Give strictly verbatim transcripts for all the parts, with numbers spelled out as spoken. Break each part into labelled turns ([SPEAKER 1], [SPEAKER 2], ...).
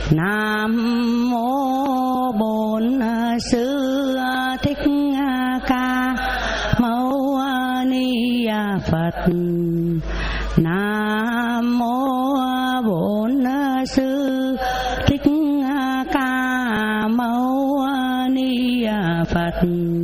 [SPEAKER 1] Nam mô Bổn Sư Thích Ca Mâu Ni Phật. Nam mô Bổn Sư Thích Ca Mâu Ni Phật.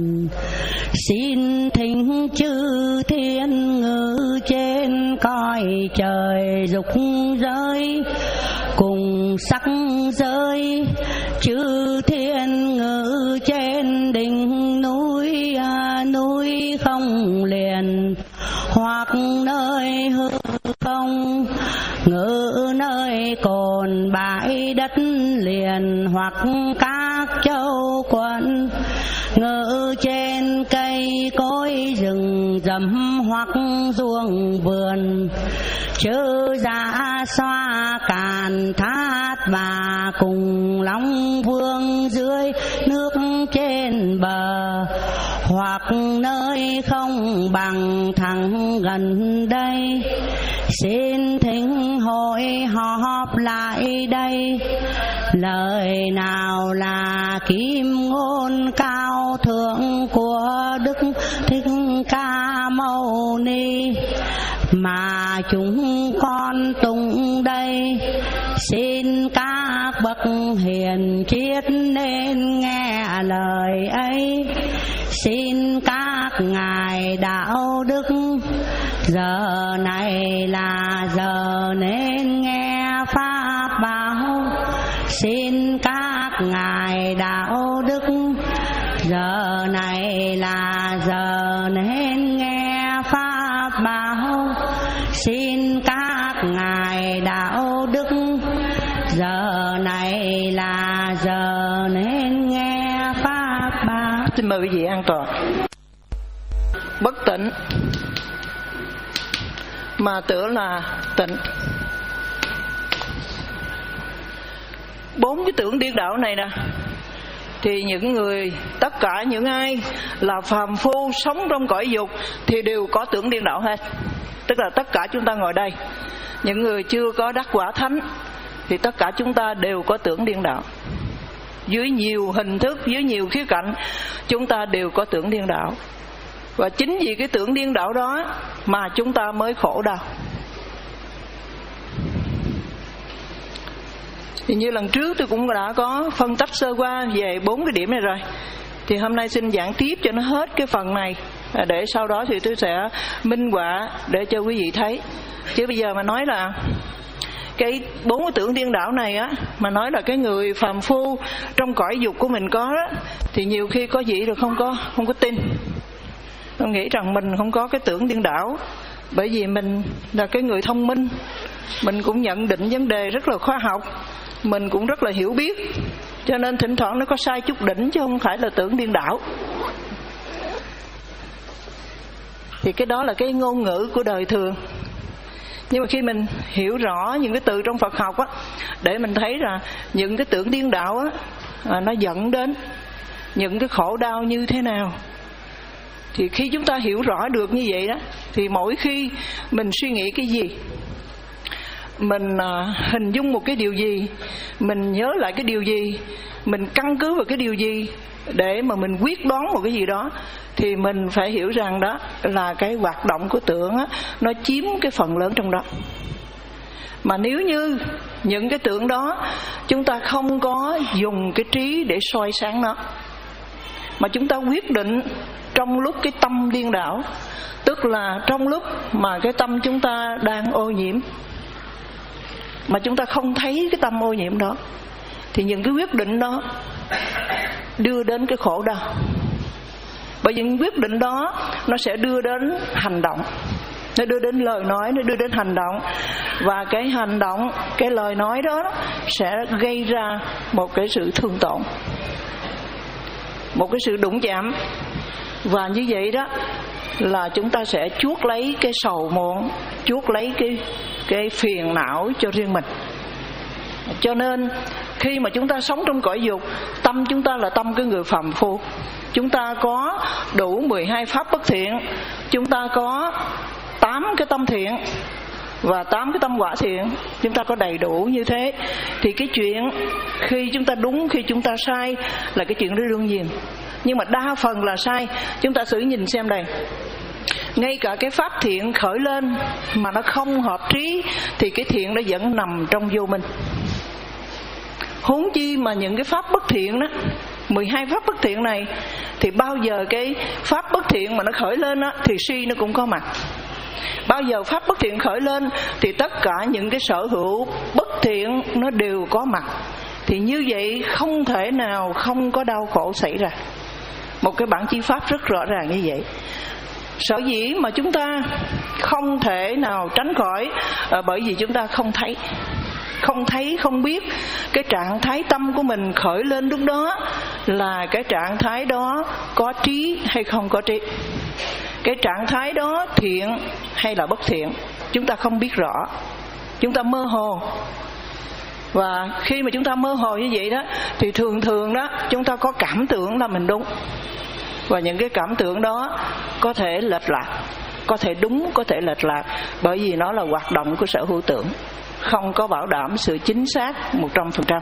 [SPEAKER 1] Xin thỉnh chư thiên ngự trên cõi trời dục giới cùng sắc giới, chư thiên ngự trên đỉnh núi núi không liền, hoặc nơi hư không ngự nơi cồn bãi đất liền, hoặc các châu quận ngự trên cây cối rừng rậm hoặc ruộng vườn, chư dạ xoa càn thát và cùng long vương dưới nước trên bờ, hoặc nơi không bằng thẳng gần đây. Xin thỉnh hội họp lại đây, lời nào là kim ngôn cao thượng của Đức Thích Ca Mâu Ni mà chúng con tụng đây. Xin các bậc hiền triết nên nghe lời ấy. Xin các ngài đạo đức giờ này là giờ nên nghe pháp bảo. Xin các ngài đạo đức giờ này là giờ nên nghe pháp bảo. Xin các ngài đạo đức giờ này là giờ nên nghe pháp bảo.
[SPEAKER 2] Xin mời quý vị an toàn. Bất tịnh mà tưởng là tịnh. Bốn cái tưởng điên đảo này nè, thì những người, tất cả những ai là phàm phu sống trong cõi dục thì đều có tưởng điên đảo hết. Tức là tất cả chúng ta ngồi đây, những người chưa có đắc quả thánh thì tất cả chúng ta đều có tưởng điên đảo. Dưới nhiều hình thức, dưới nhiều khía cạnh, chúng ta đều có tưởng điên đảo. Và chính vì cái tưởng điên đảo đó mà chúng ta mới khổ đau. Thì như lần trước tôi cũng đã có phân tích sơ qua về bốn cái điểm này rồi, thì hôm nay xin giảng tiếp cho nó hết cái phần này, để sau đó thì tôi sẽ minh họa để cho quý vị thấy. Chứ bây giờ mà nói là cái bốn cái tưởng điên đảo này á, mà nói là cái người phàm phu trong cõi dục của mình có đó, thì nhiều khi có gì rồi không có không có tin. Tôi nghĩ rằng mình không có cái tưởng điên đảo, bởi vì mình là cái người thông minh, mình cũng nhận định vấn đề rất là khoa học, mình cũng rất là hiểu biết, cho nên thỉnh thoảng nó có sai chút đỉnh chứ không phải là tưởng điên đảo. Thì cái đó là cái ngôn ngữ của đời thường. Nhưng mà khi mình hiểu rõ những cái từ trong Phật học á, để mình thấy là những cái tưởng điên đảo á, à, nó dẫn đến những cái khổ đau như thế nào. Thì khi chúng ta hiểu rõ được như vậy đó, thì mỗi khi mình suy nghĩ cái gì, mình à, hình dung một cái điều gì, mình nhớ lại cái điều gì, mình căn cứ vào cái điều gì để mà mình quyết đoán một cái gì đó, thì mình phải hiểu rằng đó là cái hoạt động của tưởng á, nó chiếm cái phần lớn trong đó. Mà nếu như những cái tưởng đó chúng ta không có dùng cái trí để soi sáng nó, mà chúng ta quyết định trong lúc cái tâm điên đảo, tức là trong lúc mà cái tâm chúng ta đang ô nhiễm, mà chúng ta không thấy cái tâm ô nhiễm đó, thì những cái quyết định đó đưa đến cái khổ đau. Bởi vì những quyết định đó nó sẽ đưa đến hành động, nó đưa đến lời nói, nó đưa đến hành động. Và cái hành động, cái lời nói đó sẽ gây ra một cái sự thương tổn, một cái sự đụng chạm. Và như vậy đó là chúng ta sẽ chuốc lấy cái sầu muộn, chuốc lấy cái, cái phiền não cho riêng mình. Cho nên khi mà chúng ta sống trong cõi dục, tâm chúng ta là tâm cái người phàm phu. Chúng ta có đủ mười hai pháp bất thiện, chúng ta có tám cái tâm thiện, và tám cái tâm quả thiện, chúng ta có đầy đủ như thế thì cái chuyện khi chúng ta đúng, khi chúng ta sai là cái chuyện đó đương nhiên. Nhưng mà đa phần là sai. Chúng ta thử nhìn xem đây, ngay cả cái pháp thiện khởi lên mà nó không hợp trí thì cái thiện nó vẫn nằm trong vô minh. Huống chi mà những cái pháp bất thiện đó, mười hai pháp bất thiện này, thì bao giờ cái pháp bất thiện mà nó khởi lên đó, thì si nó cũng có mặt. Bao giờ pháp bất thiện khởi lên thì tất cả những cái sở hữu bất thiện nó đều có mặt. Thì như vậy không thể nào không có đau khổ xảy ra. Một cái bản chi pháp rất rõ ràng như vậy. Sở dĩ mà chúng ta không thể nào tránh khỏi à, bởi vì chúng ta không thấy. Không thấy, không biết cái trạng thái tâm của mình khởi lên lúc đó là cái trạng thái đó có trí hay không có trí, cái trạng thái đó thiện hay là bất thiện. Chúng ta không biết rõ, chúng ta mơ hồ. Và khi mà chúng ta mơ hồ như vậy đó thì thường thường đó chúng ta có cảm tưởng là mình đúng. Và những cái cảm tưởng đó có thể lệch lạc, có thể đúng, có thể lệch lạc, bởi vì nó là hoạt động của sở hữu tưởng, không có bảo đảm sự chính xác một trăm phần trăm.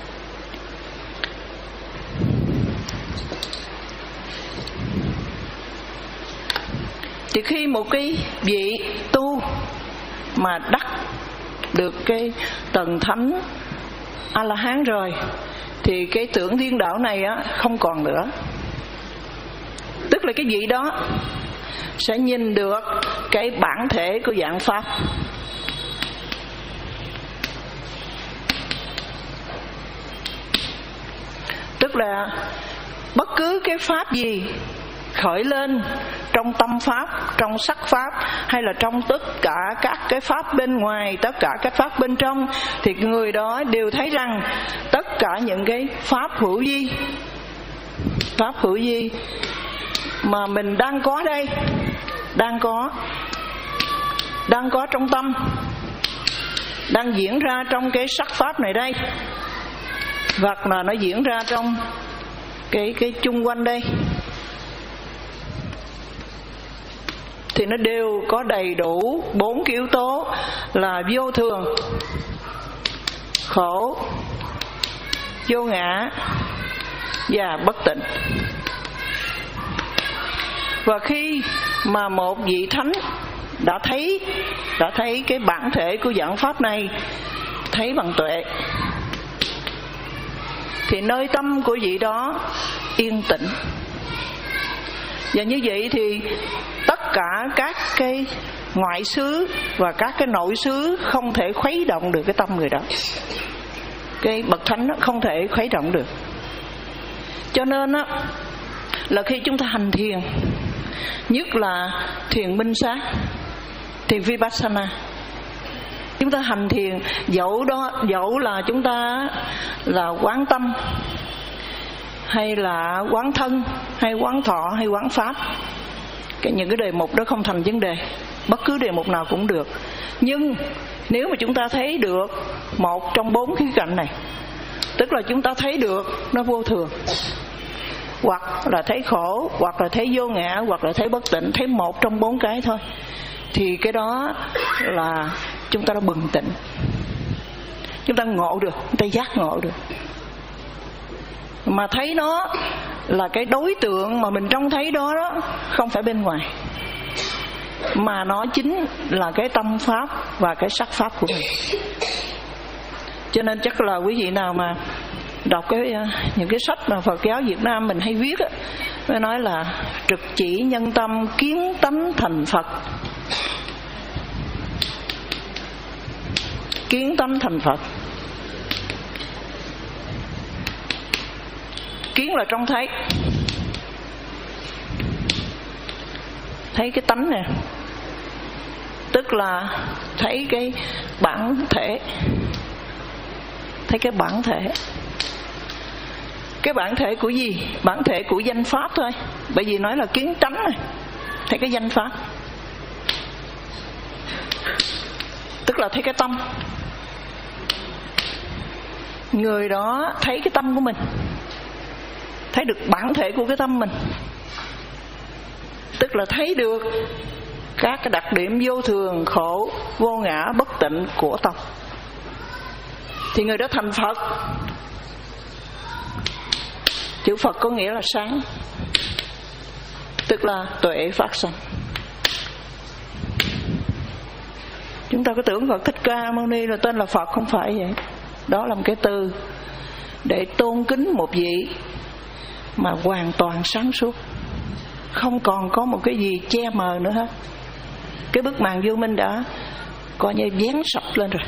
[SPEAKER 2] Thì khi một cái vị tu mà đắc được cái tầng thánh A-la-hán rồi thì cái tưởng điên đảo này á không còn nữa. Tức là cái vị đó sẽ nhìn được cái bản thể của dạng pháp. Tức là bất cứ cái pháp gì khởi lên trong tâm pháp, trong sắc pháp, hay là trong tất cả các cái pháp bên ngoài, tất cả các pháp bên trong, thì người đó đều thấy rằng tất cả những cái pháp hữu vi, pháp hữu vi mà mình đang có đây, đang có, đang có trong tâm, đang diễn ra trong cái sắc pháp này đây, hoặc là nó diễn ra trong cái cái chung quanh đây, thì nó đều có đầy đủ bốn cái yếu tố là vô thường, khổ, vô ngã và bất tịnh. Và khi mà một vị thánh đã thấy đã thấy cái bản thể của dạng pháp này, thấy bằng tuệ, thì nơi tâm của vị đó yên tĩnh. Và như vậy thì tất cả các cái ngoại xứ và các cái nội xứ không thể khuấy động được cái tâm người đó. Cái bậc thánh đó không thể khuấy động được. Cho nên á, là khi chúng ta hành thiền, nhất là thiền minh sát, thiền vipassana, chúng ta hành thiền, dẫu đó dẫu là chúng ta là quán tâm, hay là quán thân, hay quán thọ, hay quán pháp, cái những cái đề mục đó không thành vấn đề, bất cứ đề mục nào cũng được. Nhưng nếu mà chúng ta thấy được một trong bốn khía cạnh này, tức là chúng ta thấy được nó vô thường, hoặc là thấy khổ, hoặc là thấy vô ngã, hoặc là thấy bất tịnh, thấy một trong bốn cái thôi, thì cái đó là chúng ta đã bừng tỉnh, chúng ta ngộ được, chúng ta giác ngộ được. Mà thấy nó là cái đối tượng mà mình trông thấy đó, đó không phải bên ngoài, mà nó chính là cái tâm pháp và cái sắc pháp của mình. Cho nên chắc là quý vị nào mà đọc cái những cái sách mà Phật giáo Việt Nam mình hay viết á, mới nói là trực chỉ nhân tâm kiến tánh thành Phật. Kiến tánh thành Phật. Kiến là trông thấy, thấy cái tánh nè, tức là thấy cái bản thể, thấy cái bản thể. Cái bản thể của gì? Bản thể của danh pháp thôi. Bởi vì nói là kiến tánh này, thấy cái danh pháp, tức là thấy cái tâm. Người đó thấy cái tâm của mình, thấy được bản thể của cái tâm mình, tức là thấy được các cái đặc điểm vô thường, khổ, vô ngã, bất tịnh của tâm, thì người đó thành Phật. Chữ Phật có nghĩa là sáng, tức là tuệ phát sanh. Chúng ta có tưởng Phật Thích Ca Mâu Ni là tên là Phật, không phải vậy. Đó là một cái từ để tôn kính một vị mà hoàn toàn sáng suốt, không còn có một cái gì che mờ nữa hết. Cái bức màn vô minh đã coi như dán sập lên rồi.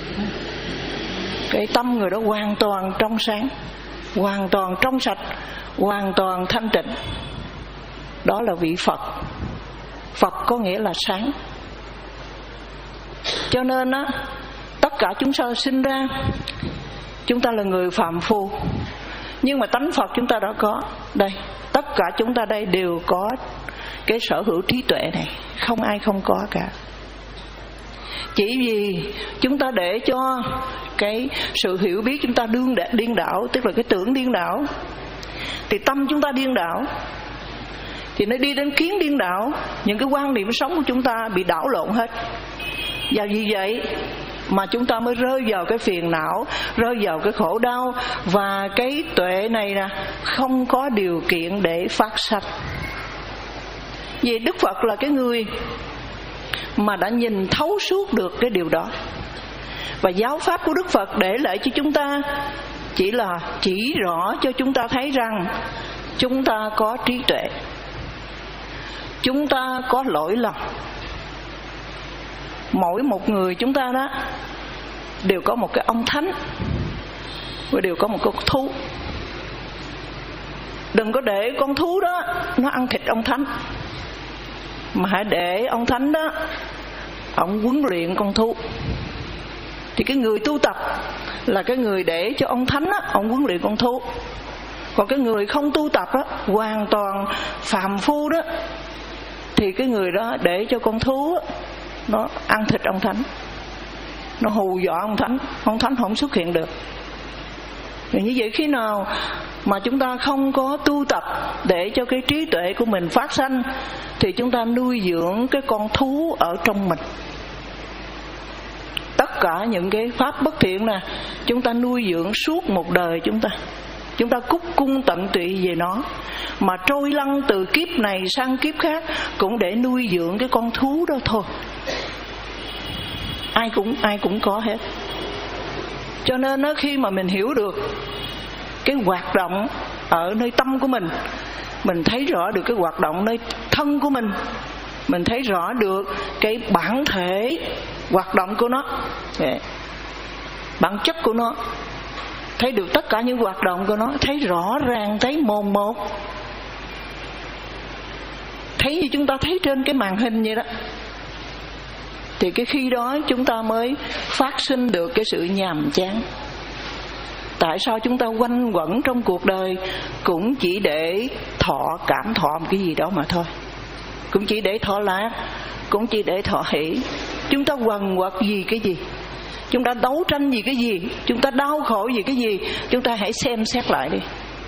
[SPEAKER 2] Cái tâm người đó hoàn toàn trong sáng, hoàn toàn trong sạch, hoàn toàn thanh tịnh. Đó là vị Phật. Phật có nghĩa là sáng. Cho nên á, tất cả chúng ta sinh ra, chúng ta là người phàm phu, nhưng mà tánh Phật chúng ta đã có. Đây, tất cả chúng ta đây đều có cái sở hữu trí tuệ này, không ai không có cả. Chỉ vì chúng ta để cho cái sự hiểu biết chúng ta đương điên đảo, tức là cái tưởng điên đảo, thì tâm chúng ta điên đảo, thì nó đi đến kiến điên đảo, những cái quan niệm sống của chúng ta bị đảo lộn hết. Và vì vậy mà chúng ta mới rơi vào cái phiền não, rơi vào cái khổ đau, và cái tuệ này nè không có điều kiện để phát sanh. Vì Đức Phật là cái người mà đã nhìn thấu suốt được cái điều đó, và giáo pháp của Đức Phật để lại cho chúng ta chỉ là chỉ rõ cho chúng ta thấy rằng chúng ta có trí tuệ, chúng ta có lỗi lầm. Mỗi một người chúng ta đó đều có một cái ông thánh, và đều có một con thú. Đừng có để con thú đó nó ăn thịt ông thánh, mà hãy để ông thánh đó ông huấn luyện con thú. Thì cái người tu tập là cái người để cho ông thánh đó, ông huấn luyện con thú. Còn cái người không tu tập đó, hoàn toàn phàm phu đó, thì cái người đó để cho con thú đó, nó ăn thịt ông thánh, nó hù dọa ông thánh, ông thánh không xuất hiện được. Thì như vậy khi nào mà chúng ta không có tu tập để cho cái trí tuệ của mình phát sanh, thì chúng ta nuôi dưỡng cái con thú ở trong mình. Tất cả những cái pháp bất thiện nè, chúng ta nuôi dưỡng suốt một đời chúng ta, chúng ta cúc cung tận tụy về nó, mà trôi lăn từ kiếp này sang kiếp khác cũng để nuôi dưỡng cái con thú đó thôi. Ai cũng ai cũng có hết. Cho nên đó, khi mà mình hiểu được cái hoạt động ở nơi tâm của mình, mình thấy rõ được cái hoạt động nơi thân của mình, mình thấy rõ được cái bản thể hoạt động của nó, bản chất của nó, thấy được tất cả những hoạt động của nó, thấy rõ ràng, thấy mồn một, thấy như chúng ta thấy trên cái màn hình vậy đó, thì cái khi đó chúng ta mới phát sinh được cái sự nhàm chán. Tại sao chúng ta quanh quẩn trong cuộc đời cũng chỉ để thọ cảm thọ một cái gì đó mà thôi, cũng chỉ để thọ lạc, cũng chỉ để thọ hỷ. Chúng ta quằn quật gì cái gì, chúng ta đấu tranh gì cái gì, chúng ta đau khổ gì cái gì, chúng ta hãy xem xét lại đi.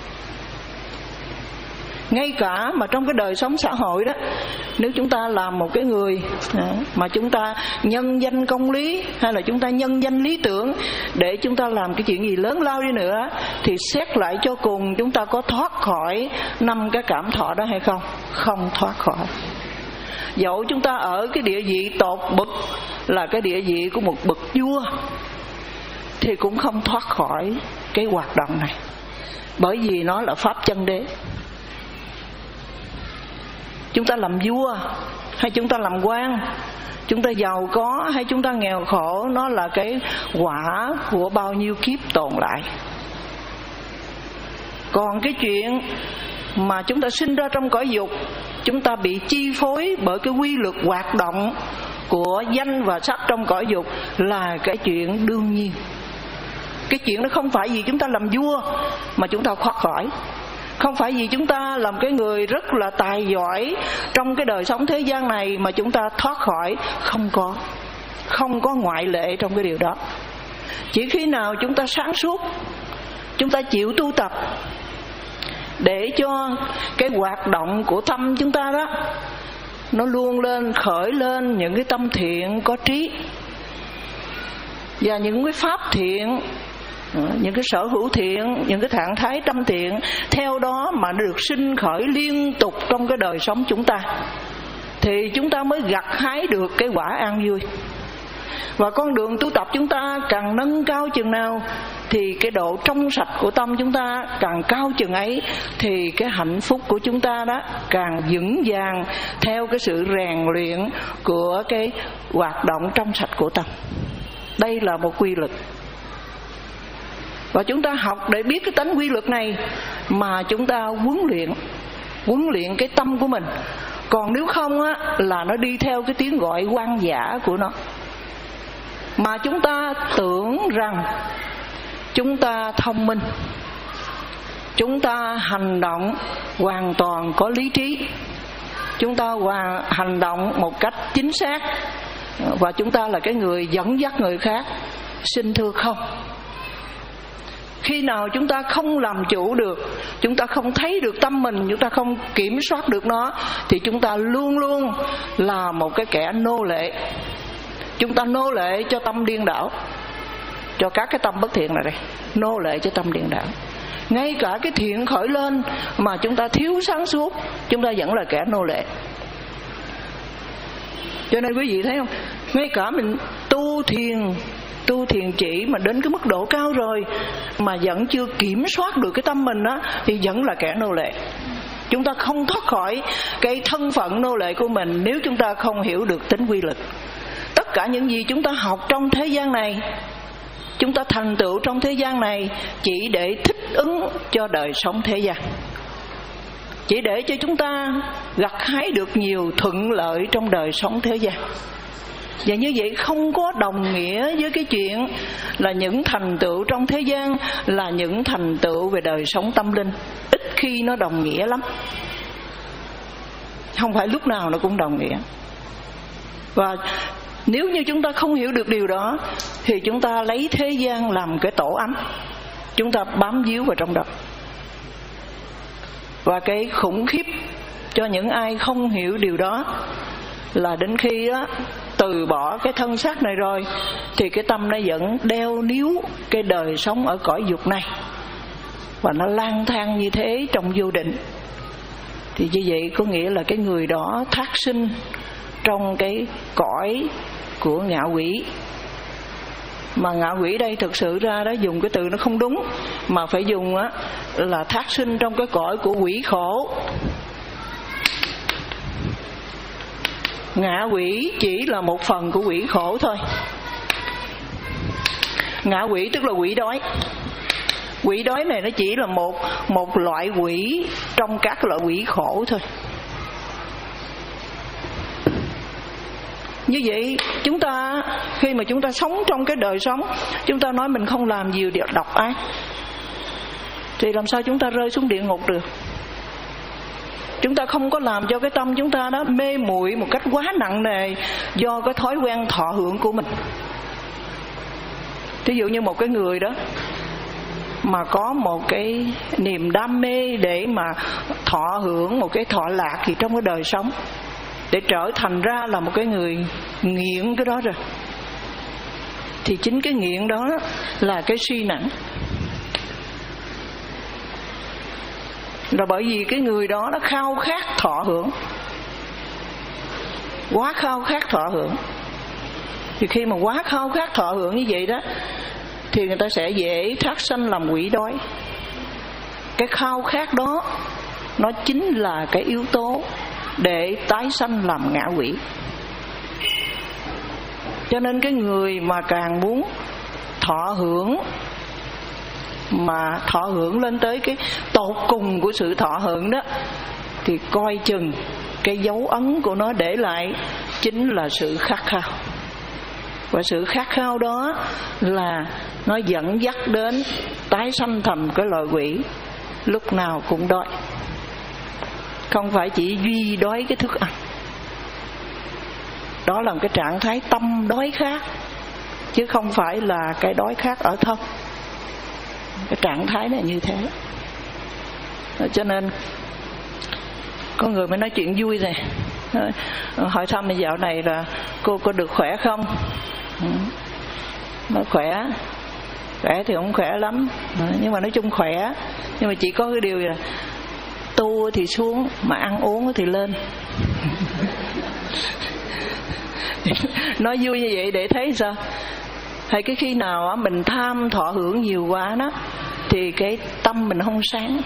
[SPEAKER 2] Ngay cả mà trong cái đời sống xã hội đó, nếu chúng ta làm một cái người mà chúng ta nhân danh công lý, hay là chúng ta nhân danh lý tưởng để chúng ta làm cái chuyện gì lớn lao đi nữa, thì xét lại cho cùng chúng ta có thoát khỏi năm cái cảm thọ đó hay không? Không thoát khỏi. Dẫu chúng ta ở cái địa vị tột bậc là cái địa vị của một bậc vua, thì cũng không thoát khỏi cái hoạt động này, bởi vì nó là pháp chân đế. Chúng ta làm vua hay chúng ta làm quan, chúng ta giàu có hay chúng ta nghèo khổ, nó là cái quả của bao nhiêu kiếp tồn lại. Còn cái chuyện mà chúng ta sinh ra trong cõi dục, chúng ta bị chi phối bởi cái quy luật hoạt động của danh và sắc trong cõi dục, là cái chuyện đương nhiên. Cái chuyện đó không phải vì chúng ta làm vua mà chúng ta thoát khỏi, không phải vì chúng ta làm cái người rất là tài giỏi trong cái đời sống thế gian này mà chúng ta thoát khỏi. Không có, không có ngoại lệ trong cái điều đó. Chỉ khi nào chúng ta sáng suốt, chúng ta chịu tu tập để cho cái hoạt động của tâm chúng ta đó nó luôn lên khởi lên những cái tâm thiện có trí, và những cái pháp thiện, những cái sở hữu thiện, những cái trạng thái tâm thiện theo đó mà được sinh khởi liên tục trong cái đời sống chúng ta, thì chúng ta mới gặt hái được cái quả an vui. Và con đường tu tập chúng ta càng nâng cao chừng nào thì cái độ trong sạch của tâm chúng ta càng cao chừng ấy, thì cái hạnh phúc của chúng ta đó càng vững vàng theo cái sự rèn luyện của cái hoạt động trong sạch của tâm. Đây là một quy luật, và chúng ta học để biết cái tánh quy luật này mà chúng ta huấn luyện huấn luyện cái tâm của mình. Còn nếu không á, là nó đi theo cái tiếng gọi hoang dã của nó, mà chúng ta tưởng rằng chúng ta thông minh, chúng ta hành động hoàn toàn có lý trí, chúng ta hoàn hành động một cách chính xác, và chúng ta là cái người dẫn dắt người khác. Xin thưa không, khi nào chúng ta không làm chủ được, chúng ta không thấy được tâm mình, chúng ta không kiểm soát được nó, thì chúng ta luôn luôn là một cái kẻ nô lệ. Chúng ta nô lệ cho tâm điên đảo, cho các cái tâm bất thiện này đây, nô lệ cho tâm điên đảo. Ngay cả cái thiện khởi lên mà chúng ta thiếu sáng suốt, chúng ta vẫn là kẻ nô lệ. Cho nên quý vị thấy không, ngay cả mình tu thiền tu thiền chỉ mà đến cái mức độ cao rồi mà vẫn chưa kiểm soát được cái tâm mình á, thì vẫn là kẻ nô lệ. Chúng ta không thoát khỏi cái thân phận nô lệ của mình nếu chúng ta không hiểu được tính quy luật. Tất cả những gì chúng ta học trong thế gian này, chúng ta thành tựu trong thế gian này chỉ để thích ứng cho đời sống thế gian, chỉ để cho chúng ta gặt hái được nhiều thuận lợi trong đời sống thế gian. Và như vậy không có đồng nghĩa với cái chuyện là những thành tựu trong thế gian là những thành tựu về đời sống tâm linh. Ít khi nó đồng nghĩa lắm, không phải lúc nào nó cũng đồng nghĩa. Và nếu như chúng ta không hiểu được điều đó thì chúng ta lấy thế gian làm cái tổ ấm, chúng ta bám víu vào trong đó. Và cái khủng khiếp cho những ai không hiểu điều đó là đến khi á, từ bỏ cái thân xác này rồi thì cái tâm nó vẫn đeo níu cái đời sống ở cõi dục này, và nó lang thang như thế trong vô định. Thì như vậy có nghĩa là cái người đó thác sinh trong cái cõi của ngạ quỷ. Mà ngạ quỷ đây thực sự ra đó dùng cái từ nó không đúng, mà phải dùng á là thác sinh trong cái cõi của quỷ khổ. Ngạ quỷ chỉ là một phần của quỷ khổ thôi. Ngạ quỷ tức là quỷ đói. Quỷ đói này nó chỉ là một một loại quỷ trong các loại quỷ khổ thôi. Như vậy chúng ta khi mà chúng ta sống trong cái đời sống, chúng ta nói mình không làm nhiều điều độc ác, thì làm sao chúng ta rơi xuống địa ngục được? Chúng ta không có làm cho cái tâm chúng ta đó mê muội một cách quá nặng nề do cái thói quen thọ hưởng của mình. Thí dụ như một cái người đó mà có một cái niềm đam mê để mà thọ hưởng một cái thọ lạc gì trong cái đời sống, để trở thành ra là một cái người nghiện cái đó rồi, thì chính cái nghiện đó là cái suy nặng. Là bởi vì cái người đó nó khao khát thọ hưởng, quá khao khát thọ hưởng. Thì khi mà quá khao khát thọ hưởng như vậy đó, thì người ta sẽ dễ thác sanh làm quỷ đói. Cái khao khát đó nó chính là cái yếu tố để tái sanh làm ngạ quỷ. Cho nên cái người mà càng muốn thọ hưởng, mà thọ hưởng lên tới cái tột cùng của sự thọ hưởng đó, thì coi chừng cái dấu ấn của nó để lại chính là sự khát khao. Và sự khát khao đó là nó dẫn dắt đến tái sanh thành cái loài quỷ, lúc nào cũng đói. Không phải chỉ duy đói cái thức ăn, đó là một cái trạng thái tâm đói khát, chứ không phải là cái đói khát ở thân. Cái trạng thái này như thế. Cho nên có người mới nói chuyện vui này, hỏi thăm dạo này là cô có được khỏe không? Nó khỏe, khỏe thì không khỏe lắm, nhưng mà nói chung khỏe. Nhưng mà chỉ có cái điều là tu thì xuống mà ăn uống thì lên. Nói vui như vậy để thấy sao? Hay cái khi nào mình tham thọ hưởng nhiều quá đó thì cái tâm mình không sáng.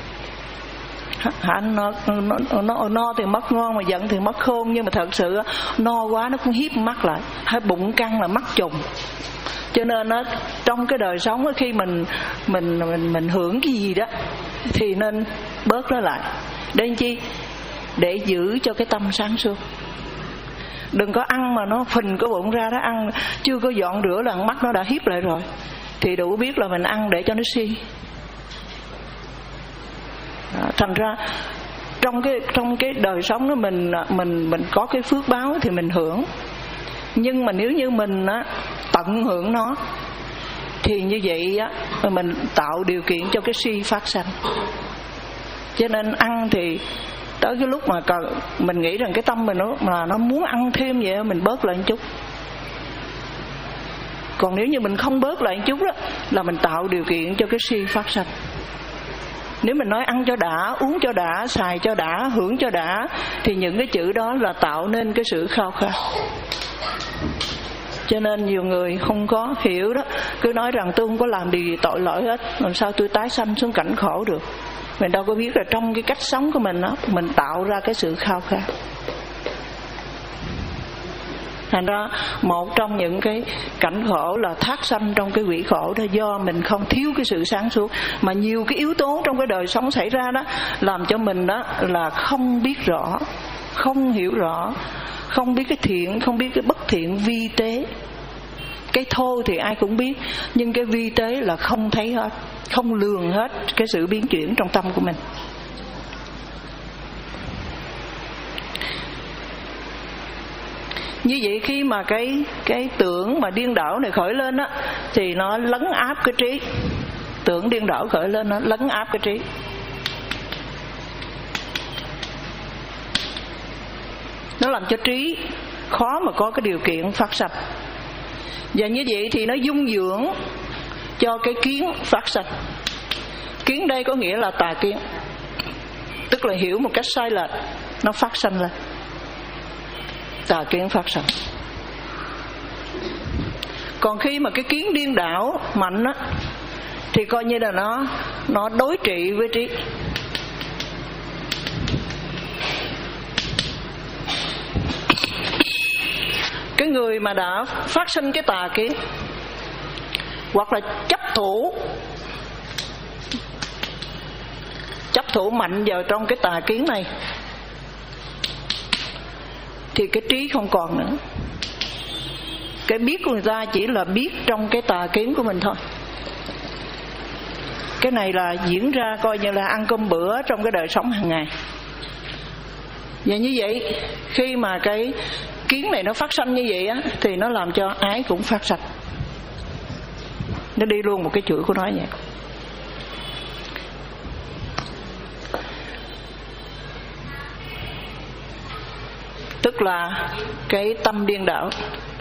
[SPEAKER 2] Hả, nó, nó, nó, no thì mất ngon, mà giận thì mất khôn. Nhưng mà thật sự no quá nó cũng hiếp mắt lại, hay bụng căng là mắt trùng. Cho nên nó trong cái đời sống đó, khi mình mình mình mình hưởng cái gì đó thì nên bớt nó lại. Để làm chi? Để giữ cho cái tâm sáng suốt. Đừng có ăn mà nó phình cái bụng ra đó, ăn chưa có dọn rửa là mắt nó đã hiếp lại rồi, thì đủ biết là mình ăn để cho nó si. À, thành ra trong cái trong cái đời sống đó mình mình mình có cái phước báo thì mình hưởng. Nhưng mà nếu như mình á, tận hưởng nó thì như vậy á, mình tạo điều kiện cho cái si phát sanh. Cho nên ăn thì tới cái lúc mà cần, mình nghĩ rằng cái tâm mình nó mà nó muốn ăn thêm vậy, mình bớt lại một chút. Còn nếu như mình không bớt lại một chút đó, là mình tạo điều kiện cho cái si phát sanh. Nếu mình nói ăn cho đã, uống cho đã, xài cho đã, hưởng cho đã, thì những cái chữ đó là tạo nên cái sự khao khát. Cho nên nhiều người không có hiểu đó, cứ nói rằng tôi không có làm điều gì tội lỗi hết, làm sao tôi tái sanh xuống cảnh khổ được. Mình đâu có biết là trong cái cách sống của mình đó, mình tạo ra cái sự khao khát. Thành ra một trong những cái cảnh khổ là thác sanh trong cái quỷ khổ đó, do mình không thiếu cái sự sáng suốt. Mà nhiều cái yếu tố trong cái đời sống xảy ra đó làm cho mình đó là không biết rõ, không hiểu rõ, không biết cái thiện, không biết cái bất thiện, vi tế. Cái thô thì ai cũng biết, nhưng cái vi tế là không thấy hết, không lường hết cái sự biến chuyển trong tâm của mình. Như vậy khi mà cái cái tưởng mà điên đảo này khởi lên á, thì nó lấn áp cái trí. Tưởng điên đảo khởi lên nó lấn áp cái trí. Nó làm cho trí khó mà có cái điều kiện phát sanh. Và như vậy thì nó dung dưỡng cho cái kiến phát sanh. Kiến đây có nghĩa là tà kiến, tức là hiểu một cách sai lệch, nó phát sanh lên. Tà kiến phát sanh. Còn khi mà cái kiến điên đảo mạnh á, thì coi như là nó nó đối trị với trí. Cái người mà đã phát sinh cái tà kiến, hoặc là chấp thủ chấp thủ mạnh vào trong cái tà kiến này, thì cái trí không còn nữa. Cái biết của người ta chỉ là biết trong cái tà kiến của mình thôi. Cái này là diễn ra coi như là ăn cơm bữa trong cái đời sống hàng ngày. Và như vậy khi mà cái kiến này nó phát sanh như vậy á, thì nó làm cho ái cũng phát sanh. Nó đi luôn một cái chuỗi của nó vậy. Tức là cái tâm điên đảo.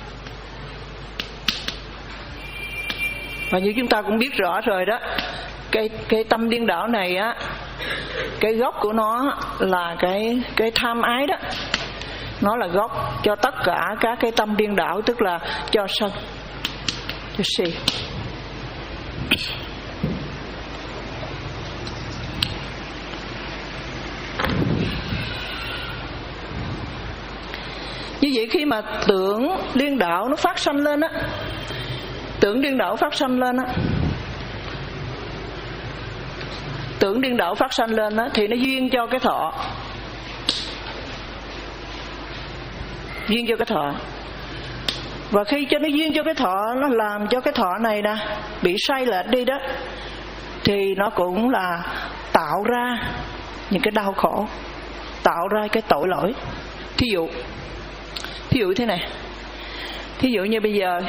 [SPEAKER 2] Và như chúng ta cũng biết rõ rồi đó, cái cái tâm điên đảo này á, cái gốc của nó là cái cái tham ái đó. Nó là gốc cho tất cả các cái tâm điên đảo, tức là cho sân, cho si. Như vậy khi mà tưởng điên đảo nó phát sanh lên á, tưởng điên đảo phát sanh lên á, tưởng điên đảo phát sanh lên á, thì nó duyên cho cái thọ, duyên cho cái thọ. Và khi cho nó duyên cho cái thọ, nó làm cho cái thọ này nè bị sai lệch đi đó, thì nó cũng là tạo ra những cái đau khổ, tạo ra cái tội lỗi. Thí dụ Thí dụ thế này, thí dụ như bây giờ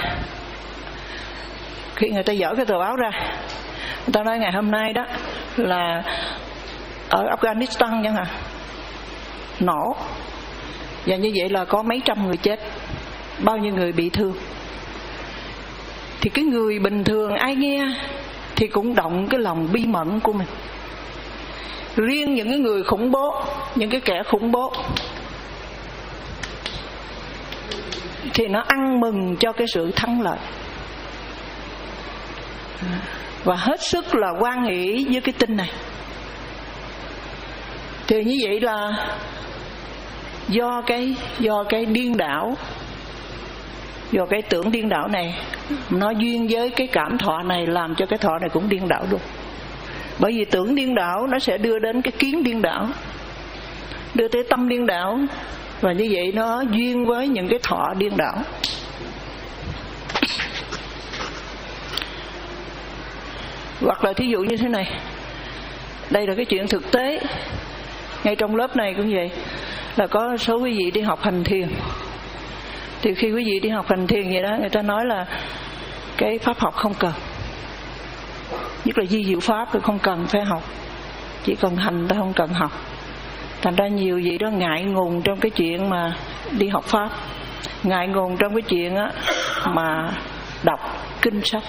[SPEAKER 2] khi người ta dở cái tờ báo ra, người ta nói ngày hôm nay đó là ở Afghanistan chẳng hạn nổ, Và như vậy là có mấy trăm người chết, bao nhiêu người bị thương. Thì cái người bình thường ai nghe thì cũng động cái lòng bi mẫn của mình. Riêng những cái người khủng bố, những cái kẻ khủng bố thì nó ăn mừng cho cái sự thắng lợi, và hết sức là hoan hỷ với cái tin này. Thì như vậy là do cái do cái điên đảo, do cái tưởng điên đảo này nó duyên với cái cảm thọ này, làm cho cái thọ này cũng điên đảo luôn. Bởi vì tưởng điên đảo nó sẽ đưa đến cái kiến điên đảo, đưa tới tâm điên đảo, và như vậy nó duyên với những cái thọ điên đảo. Hoặc là thí dụ như thế này, đây là cái chuyện thực tế ngay trong lớp này cũng vậy, là có số quý vị đi học hành thiền. Thì khi quý vị đi học hành thiền vậy đó, người ta nói là cái pháp học không cần, nhất là di diệu pháp thì không cần phải học, chỉ cần hành ta không cần học. Thành ra nhiều vị đó ngại ngùng trong cái chuyện mà đi học pháp, ngại ngùng trong cái chuyện á mà đọc kinh sách.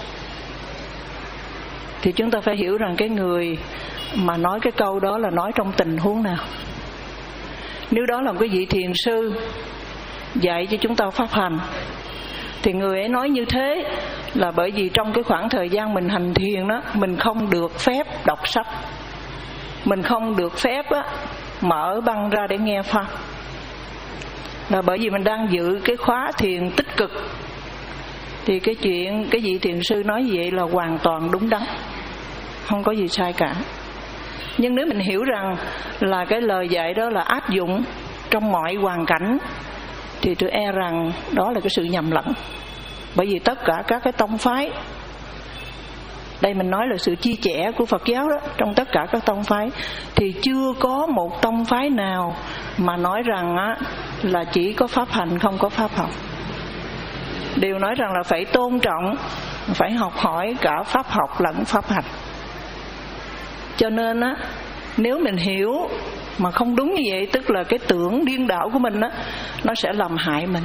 [SPEAKER 2] Thì chúng ta phải hiểu rằng cái người mà nói cái câu đó là nói trong tình huống nào. Nếu đó là một cái vị thiền sư dạy cho chúng ta pháp hành, thì người ấy nói như thế là bởi vì trong cái khoảng thời gian mình hành thiền đó, mình không được phép đọc sách, mình không được phép á, mở băng ra để nghe pháp, là bởi vì mình đang giữ cái khóa thiền tích cực. Thì cái chuyện cái vị thiền sư nói như vậy là hoàn toàn đúng đắn, không có gì sai cả. Nhưng nếu mình hiểu rằng là cái lời dạy đó là áp dụng trong mọi hoàn cảnh, thì tôi e rằng đó là cái sự nhầm lẫn. Bởi vì tất cả các cái tông phái, đây mình nói là sự chia sẻ của Phật giáo đó, trong tất cả các tông phái thì chưa có một tông phái nào mà nói rằng á, là chỉ có pháp hành không có pháp học. Đều nói rằng là phải tôn trọng, phải học hỏi cả pháp học lẫn pháp hành. Cho nên á, nếu mình hiểu mà không đúng như vậy, tức là cái tưởng điên đảo của mình á, nó sẽ làm hại mình.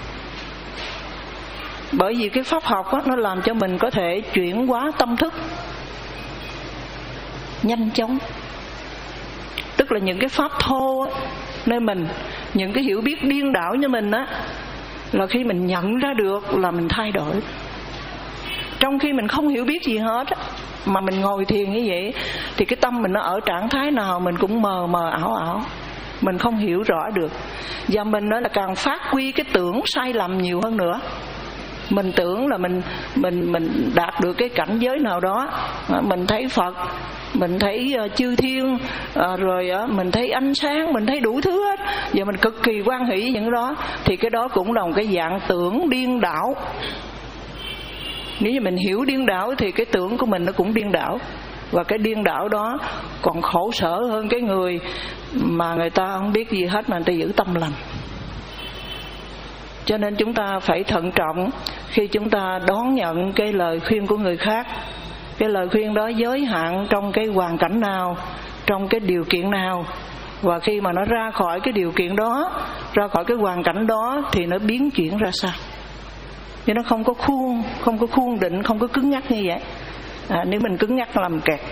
[SPEAKER 2] Bởi vì cái pháp học á, nó làm cho mình có thể chuyển hóa tâm thức nhanh chóng. Tức là những cái pháp thô á, nơi mình, những cái hiểu biết điên đảo như mình á, là khi mình nhận ra được là mình thay đổi. Trong khi mình không hiểu biết gì hết á, mà mình ngồi thiền như vậy, thì cái tâm mình nó ở trạng thái nào mình cũng mờ mờ ảo ảo, mình không hiểu rõ được. Và mình đó là càng phát huy cái tưởng sai lầm nhiều hơn nữa. Mình tưởng là mình mình mình đạt được cái cảnh giới nào đó, mình thấy Phật, mình thấy uh, chư thiên, uh, rồi uh, mình thấy ánh sáng, mình thấy đủ thứ hết, và mình cực kỳ hoan hỷ những đó. Thì cái đó cũng là một cái dạng tưởng điên đảo. Nếu như mình hiểu điên đảo thì cái tưởng của mình nó cũng điên đảo. Và cái điên đảo đó còn khổ sở hơn cái người mà người ta không biết gì hết mà người ta giữ tâm lành. Cho nên chúng ta phải thận trọng khi chúng ta đón nhận cái lời khuyên của người khác. Cái lời khuyên đó giới hạn trong cái hoàn cảnh nào, trong cái điều kiện nào, và khi mà nó ra khỏi cái điều kiện đó, ra khỏi cái hoàn cảnh đó, thì nó biến chuyển ra sao. Nhưng nó không có khuôn, không có khuôn định, không có cứng nhắc như vậy. À, nếu mình cứng nhắc làm kẹt.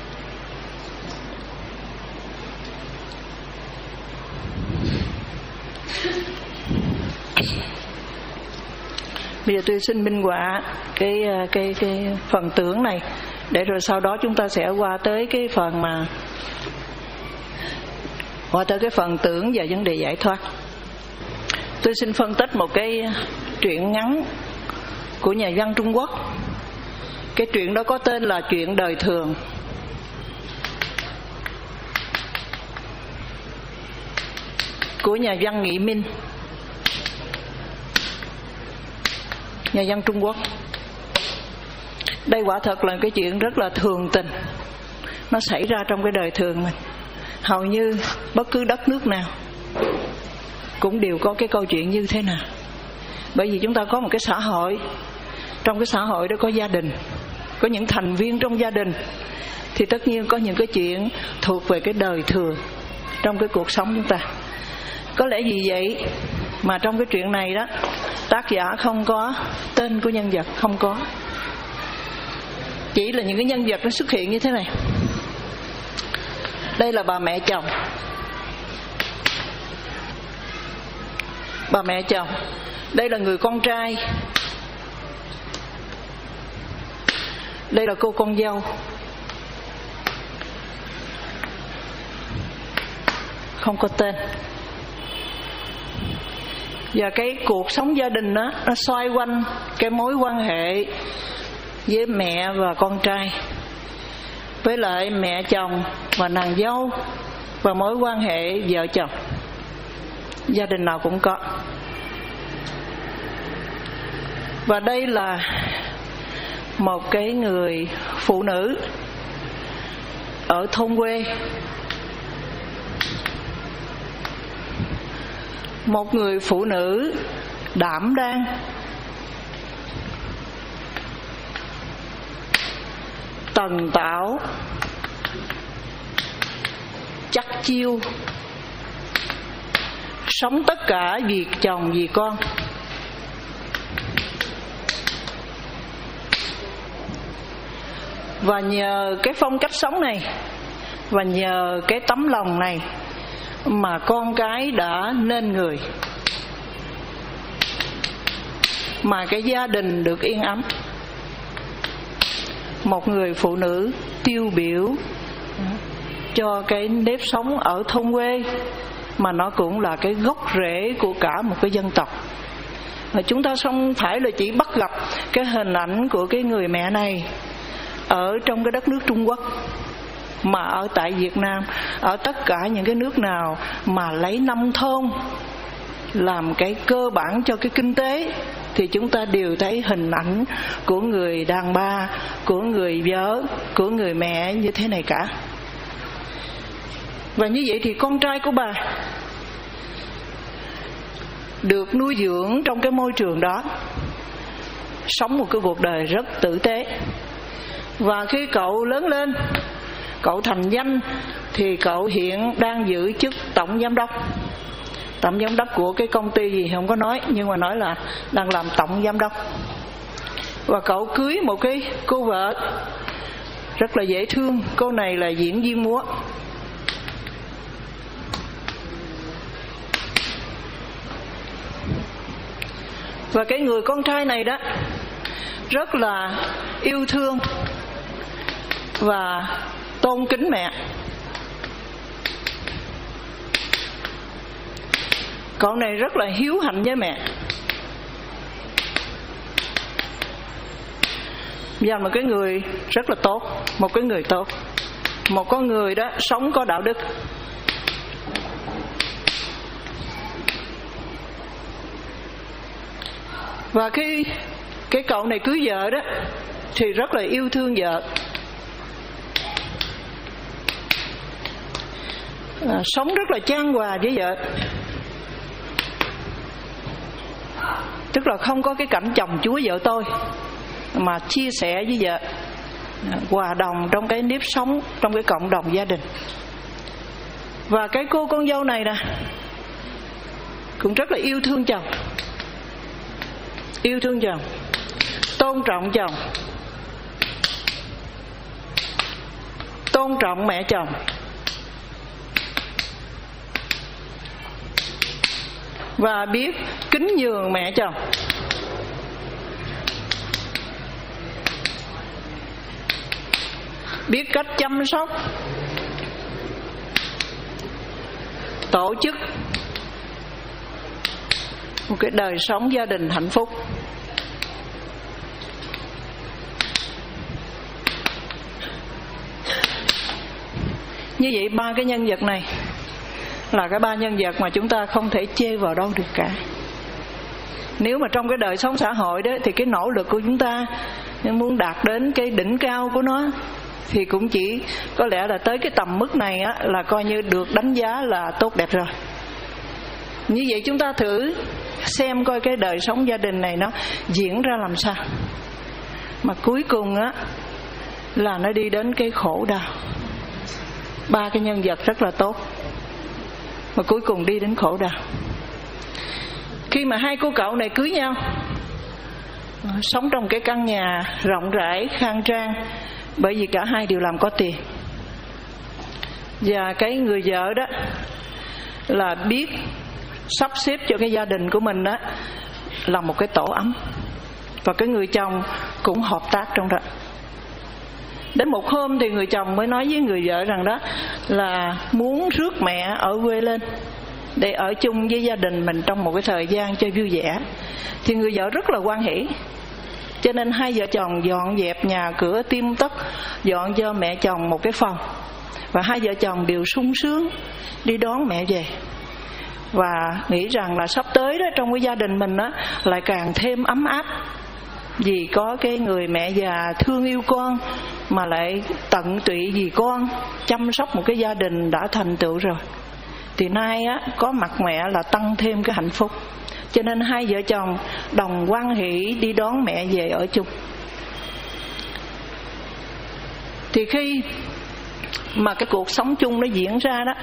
[SPEAKER 2] Bây giờ tôi xin minh họa cái cái cái phần tưởng này, để rồi sau đó chúng ta sẽ qua tới cái phần mà qua tới cái phần tưởng và vấn đề giải thoát. Tôi xin phân tích một cái truyện ngắn của nhà văn Trung Quốc. Cái truyện đó có tên là Chuyện đời thường. Của nhà văn Nghị Minh, nhà văn Trung Quốc. Đây quả thật là cái chuyện rất là thường tình, nó xảy ra trong cái đời thường mình. Hầu như bất cứ đất nước nào cũng đều có cái câu chuyện như thế nào. Bởi vì chúng ta có một cái xã hội, trong cái xã hội đó có gia đình, có những thành viên trong gia đình, thì tất nhiên có những cái chuyện thuộc về cái đời thường trong cái cuộc sống chúng ta. Có lẽ vì vậy mà trong cái truyện này đó, tác giả không có tên của nhân vật, không có, chỉ là những cái nhân vật nó xuất hiện như thế này. Đây là bà mẹ chồng. Bà mẹ chồng. Đây là người con trai. Đây là cô con dâu. Không có tên. Và cái cuộc sống gia đình đó, nó xoay quanh cái mối quan hệ với mẹ và con trai, với lại mẹ chồng và nàng dâu, và mối quan hệ vợ chồng. Gia đình nào cũng có. Và đây là một cái người phụ nữ ở thôn quê, một người phụ nữ đảm đang, tần tảo, chắc chiêu, sống tất cả vì chồng vì con. Và nhờ cái phong cách sống này, và nhờ cái tấm lòng này, mà con cái đã nên người, mà cái gia đình được yên ấm. Một người phụ nữ tiêu biểu cho cái nếp sống ở thôn quê, mà nó cũng là cái gốc rễ của cả một cái dân tộc. Và chúng ta không phải là chỉ bắt gặp cái hình ảnh của cái người mẹ này ở trong cái đất nước Trung Quốc, mà ở tại Việt Nam, ở tất cả những cái nước nào mà lấy nông thôn làm cái cơ bản cho cái kinh tế, thì chúng ta đều thấy hình ảnh của người đàn bà, của người vợ, của người mẹ như thế này cả. Và như vậy thì con trai của bà được nuôi dưỡng trong cái môi trường đó, sống một cái cuộc đời rất tử tế. Và khi cậu lớn lên, cậu thành danh, thì cậu hiện đang giữ chức tổng giám đốc. Tổng giám đốc của cái công ty gì không có nói, nhưng mà nói là đang làm tổng giám đốc. Và cậu cưới một cái cô vợ rất là dễ thương. Cô này là diễn viên múa. Và cái người con trai này đó rất là yêu thương và tôn kính mẹ. Cậu này rất là hiếu hạnh với mẹ. Và một cái người rất là tốt, một cái người tốt, một con người đó sống có đạo đức. Và khi cái cậu này cưới vợ đó thì rất là yêu thương vợ, à, sống rất là chan hòa với vợ. Tức là không có cái cảnh chồng chúa vợ tôi, mà chia sẻ với vợ, hòa đồng trong cái nếp sống, trong cái cộng đồng gia đình. Và cái cô con dâu này nè cũng rất là yêu thương chồng, yêu thương chồng, tôn trọng chồng, tôn trọng mẹ chồng. Và biết kính nhường mẹ chồng. Biết cách chăm sóc, tổ chức một cái đời sống gia đình hạnh phúc. Như vậy ba cái nhân vật này là cái ba nhân vật mà chúng ta không thể chê vào đâu được cả. Nếu mà trong cái đời sống xã hội đó, thì cái nỗ lực của chúng ta muốn đạt đến cái đỉnh cao của nó thì cũng chỉ có lẽ là tới cái tầm mức này á, là coi như được đánh giá là tốt đẹp rồi. Như vậy chúng ta thử xem coi cái đời sống gia đình này nó diễn ra làm sao, mà cuối cùng á là nó đi đến cái khổ đau. Ba cái nhân vật rất là tốt. mà cuối cùng đi đến khổ đau. Khi mà hai cô cậu này cưới nhau, sống trong cái căn nhà rộng rãi khang trang, bởi vì cả hai đều làm có tiền. Và cái người vợ đó là biết sắp xếp cho cái gia đình của mình đó là một cái tổ ấm, và cái người chồng cũng hợp tác trong đó. Đến một hôm thì người chồng mới nói với người vợ rằng đó là muốn rước mẹ ở quê lên để ở chung với gia đình mình trong một cái thời gian cho vui vẻ. Thì người vợ rất là hoan hỉ, cho nên hai vợ chồng dọn dẹp nhà cửa tim tất, dọn cho mẹ chồng một cái phòng, và hai vợ chồng đều sung sướng đi đón mẹ về, và nghĩ rằng là sắp tới đó trong cái gia đình mình đó lại càng thêm ấm áp, vì có cái người mẹ già thương yêu con mà lại tận tụy vì con, chăm sóc một cái gia đình đã thành tựu rồi. Thì nay á, có mặt mẹ là tăng thêm cái hạnh phúc, cho nên hai vợ chồng đồng hoan hỷ đi đón mẹ về ở chung. Thì khi mà cái cuộc sống chung nó diễn ra đó,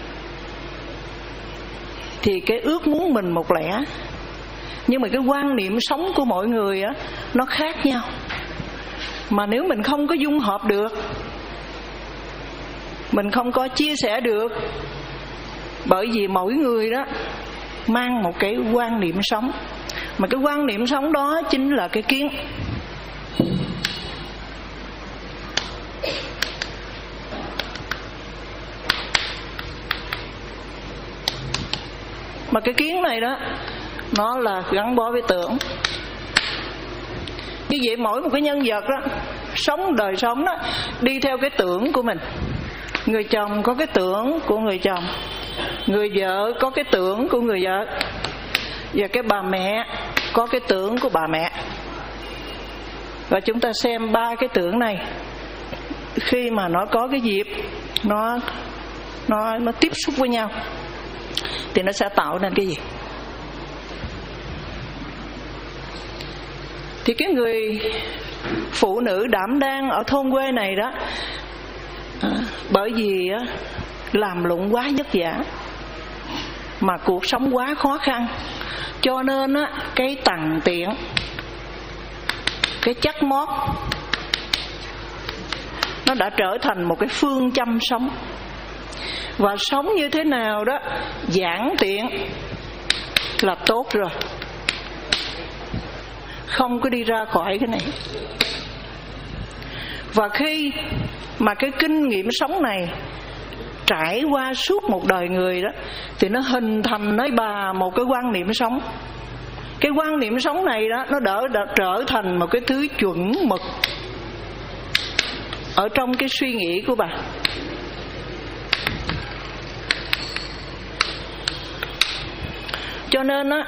[SPEAKER 2] thì cái ước muốn mình một lẽ, nhưng mà cái quan niệm sống của mỗi người á nó khác nhau. Mà nếu mình không có dung hợp được, mình không có chia sẻ được, bởi vì mỗi người đó mang một cái quan niệm sống, mà cái quan niệm sống đó chính là cái kiến. Mà cái kiến này đó nó là gắn bó với tưởng. Như vậy mỗi một cái nhân vật đó sống đời sống đó đi theo cái tưởng của mình. Người chồng có cái tưởng của người chồng, người vợ có cái tưởng của người vợ, và cái bà mẹ có cái tưởng của bà mẹ. Và chúng ta xem ba cái tưởng này, khi mà nó có cái dịp nó nó nó tiếp xúc với nhau thì nó sẽ tạo nên cái gì? Thì cái người phụ nữ đảm đang ở thôn quê này đó, à, bởi vì á, làm lụng quá vất vả, mà cuộc sống quá khó khăn, cho nên á, cái tằn tiện, cái chất mót nó đã trở thành một cái phương châm sống. Và sống như thế nào đó giản tiện là tốt rồi, không có đi ra khỏi cái này. Và khi mà cái kinh nghiệm sống này trải qua suốt một đời người đó, thì nó hình thành nơi bà một cái quan niệm sống. Cái quan niệm sống này đó nó đỡ, đỡ trở thành một cái thứ chuẩn mực ở trong cái suy nghĩ của bà. Cho nên á,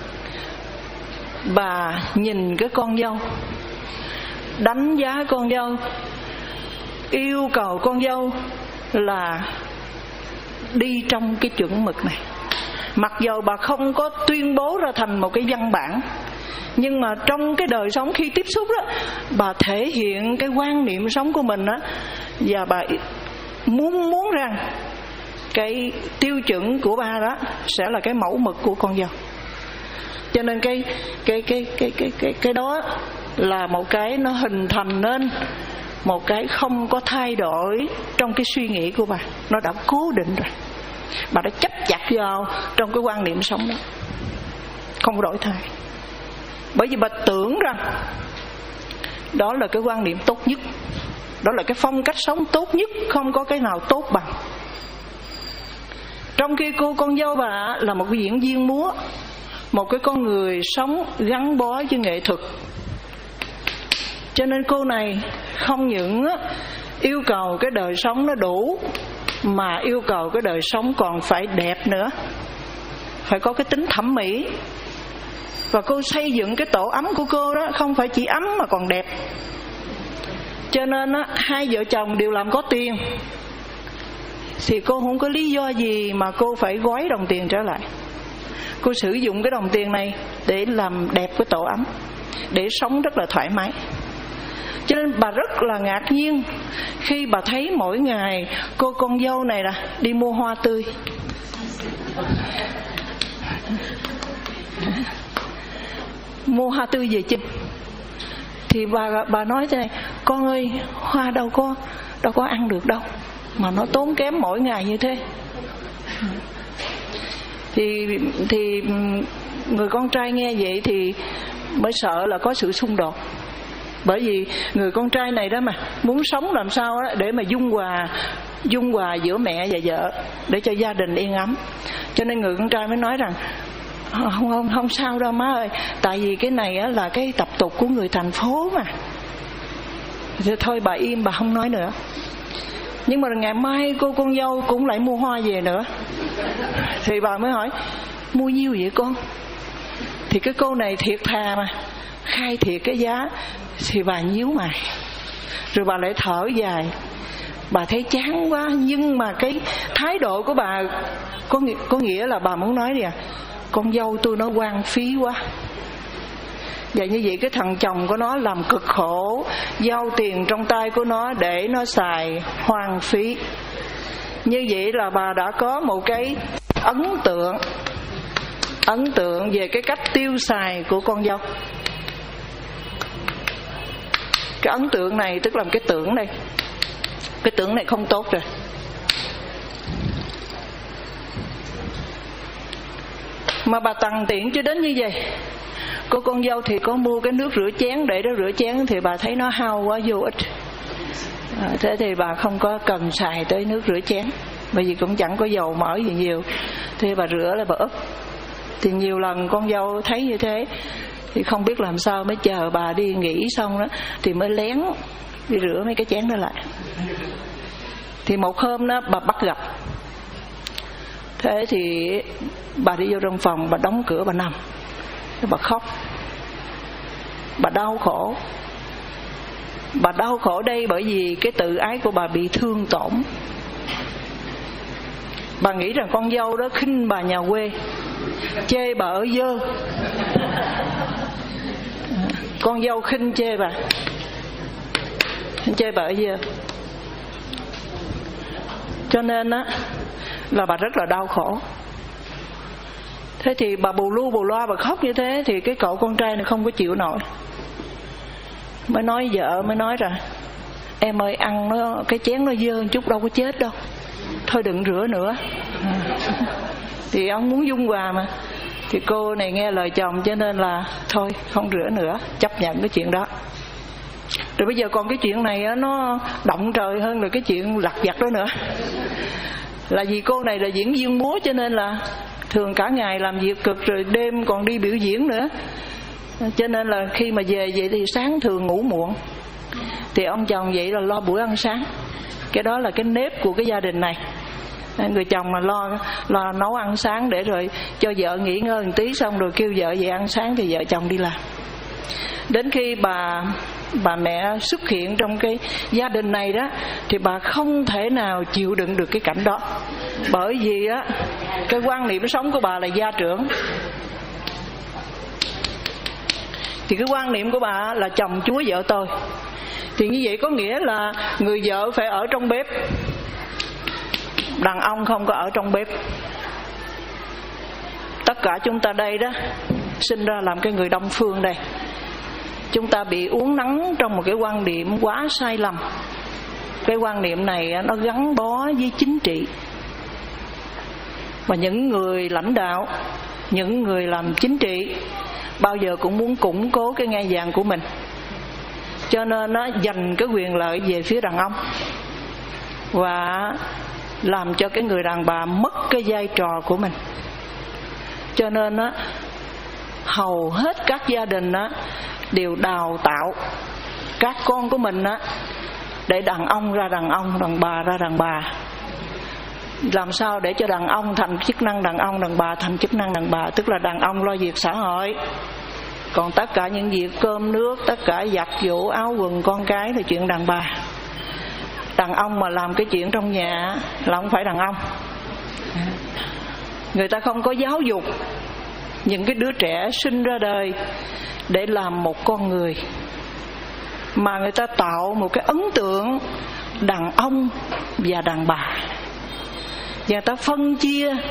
[SPEAKER 2] bà nhìn cái con dâu, đánh giá con dâu, yêu cầu con dâu là đi trong cái chuẩn mực này. Mặc dầu bà không có tuyên bố ra thành một cái văn bản, nhưng mà trong cái đời sống khi tiếp xúc đó, bà thể hiện cái quan niệm sống của mình đó, và bà muốn muốn rằng cái tiêu chuẩn của bà đó sẽ là cái mẫu mực của con dâu. Cho nên cái cái cái cái cái cái cái đó là một cái nó hình thành nên một cái không có thay đổi trong cái suy nghĩ của bà, nó đã cố định rồi. Bà đã chấp chặt vào trong cái quan niệm sống đó, không đổi thay. Bởi vì bà tưởng rằng đó là cái quan niệm tốt nhất, đó là cái phong cách sống tốt nhất, không có cái nào tốt bằng. Trong khi cô con dâu bà là một cái diễn viên múa, một cái con người sống gắn bó với nghệ thuật, cho nên cô này không những yêu cầu cái đời sống nó đủ, mà yêu cầu cái đời sống còn phải đẹp nữa, phải có cái tính thẩm mỹ. Và cô xây dựng cái tổ ấm của cô đó không phải chỉ ấm mà còn đẹp. Cho nên á, hai vợ chồng đều làm có tiền, thì cô không có lý do gì mà cô phải gói đồng tiền trở lại. Cô sử dụng cái đồng tiền này để làm đẹp cái tổ ấm, để sống rất là thoải mái. Cho nên bà rất là ngạc nhiên khi bà thấy mỗi ngày cô con dâu này là đi mua hoa tươi, Mua hoa tươi về chinh. Thì bà bà nói thế này: con ơi, hoa đâu có đâu có ăn được đâu, mà nó tốn kém mỗi ngày như thế. Thì thì người con trai nghe vậy thì mới sợ là có sự xung đột. Bởi vì người con trai này đó mà muốn sống làm sao đó để mà dung hòa dung hòa giữa mẹ và vợ, để cho gia đình yên ấm. Cho nên người con trai mới nói rằng không không không sao đâu má ơi, tại vì cái này á là cái tập tục của người thành phố mà. Thì thôi bà im, bà không nói nữa. Nhưng mà ngày mai cô con dâu cũng lại mua hoa về nữa. Thì bà mới hỏi: mua nhiêu vậy con? Thì cái cô này thiệt thà mà, khai thiệt cái giá. Thì bà nhíu mày, rồi bà lại thở dài. Bà thấy chán quá, nhưng mà cái thái độ của bà có nghĩa, có nghĩa là bà muốn nói nè: con dâu tôi nó hoang phí quá. Và như vậy cái thằng chồng của nó làm cực khổ, giao tiền trong tay của nó để nó xài hoang phí. Như vậy là bà đã có một cái ấn tượng Ấn tượng về cái cách tiêu xài của con dâu. Cái ấn tượng này tức là cái tưởng đây, cái tưởng này không tốt rồi. Mà bà tằn tiện cho đến như vậy. Cô con dâu thì có mua cái nước rửa chén để đó rửa chén, thì bà thấy nó hao quá vô ích. À, thế thì bà không có cần xài tới nước rửa chén, bởi vì cũng chẳng có dầu mỡ gì nhiều. Thế bà rửa là bà úp. Thì nhiều lần con dâu thấy như thế thì không biết làm sao, mới chờ bà đi nghỉ xong đó thì mới lén đi rửa mấy cái chén đó lại. Thì một hôm đó bà bắt gặp. Thế thì bà đi vô trong phòng, bà đóng cửa, bà nằm, bà khóc. Bà đau khổ. Bà đau khổ đây bởi vì cái tự ái của bà bị thương tổn. Bà nghĩ rằng con dâu đó khinh bà nhà quê, chê bà ở dơ. Con dâu khinh chê bà, chê bà ở dơ. Cho nên á là bà rất là đau khổ. Thế thì bà bù lu bù loa, bà khóc như thế thì cái cậu con trai này không có chịu nổi. Mới nói vợ, mới nói rằng: em ơi, ăn nó cái chén nó dơ chút đâu có chết đâu, thôi đừng rửa nữa. Thì ông muốn dung hòa mà. Thì cô này nghe lời chồng cho nên là thôi không rửa nữa, chấp nhận cái chuyện đó. Rồi bây giờ còn cái chuyện này á, nó động trời hơn là cái chuyện lặt vặt đó nữa. Là vì cô này là diễn viên múa, cho nên là thường cả ngày làm việc cực, rồi đêm còn đi biểu diễn nữa. Cho nên là khi mà về vậy thì sáng thường ngủ muộn. Thì ông chồng vậy là lo bữa ăn sáng. Cái đó là cái nếp của cái gia đình này. Người chồng mà lo lo nấu ăn sáng để rồi cho vợ nghỉ ngơi một tí, xong rồi kêu vợ về ăn sáng thì vợ chồng đi làm. Đến khi bà bà mẹ xuất hiện trong cái gia đình này đó thì bà không thể nào chịu đựng được cái cảnh đó. Bởi vì á cái quan niệm sống của bà là gia trưởng. Thì cái quan niệm của bà là chồng chúa vợ tôi. Thì như vậy có nghĩa là người vợ phải ở trong bếp, đàn ông không có ở trong bếp. Tất cả chúng ta đây đó sinh ra làm cái người Đông phương đây, chúng ta bị uốn nắn trong một cái quan niệm quá sai lầm. Cái quan niệm này nó gắn bó với chính trị. Và những người lãnh đạo, những người làm chính trị bao giờ cũng muốn củng cố cái ngai vàng của mình, cho nên nó dành cái quyền lợi về phía đàn ông và làm cho cái người đàn bà mất cái vai trò của mình. Cho nên á, hầu hết các gia đình á đều đào tạo các con của mình á để đàn ông ra đàn ông, đàn bà ra đàn bà. Làm sao để cho đàn ông thành chức năng đàn ông, đàn bà thành chức năng đàn bà. Tức là đàn ông lo việc xã hội, còn tất cả những việc cơm nước, tất cả giặt giũ áo quần con cái là chuyện đàn bà. Đàn ông mà làm cái chuyện trong nhà là không phải đàn ông. Người ta không có giáo dục những cái đứa trẻ sinh ra đời để làm một con người, mà người ta tạo một cái ấn tượng đàn ông và đàn bà. Và người ta phân chia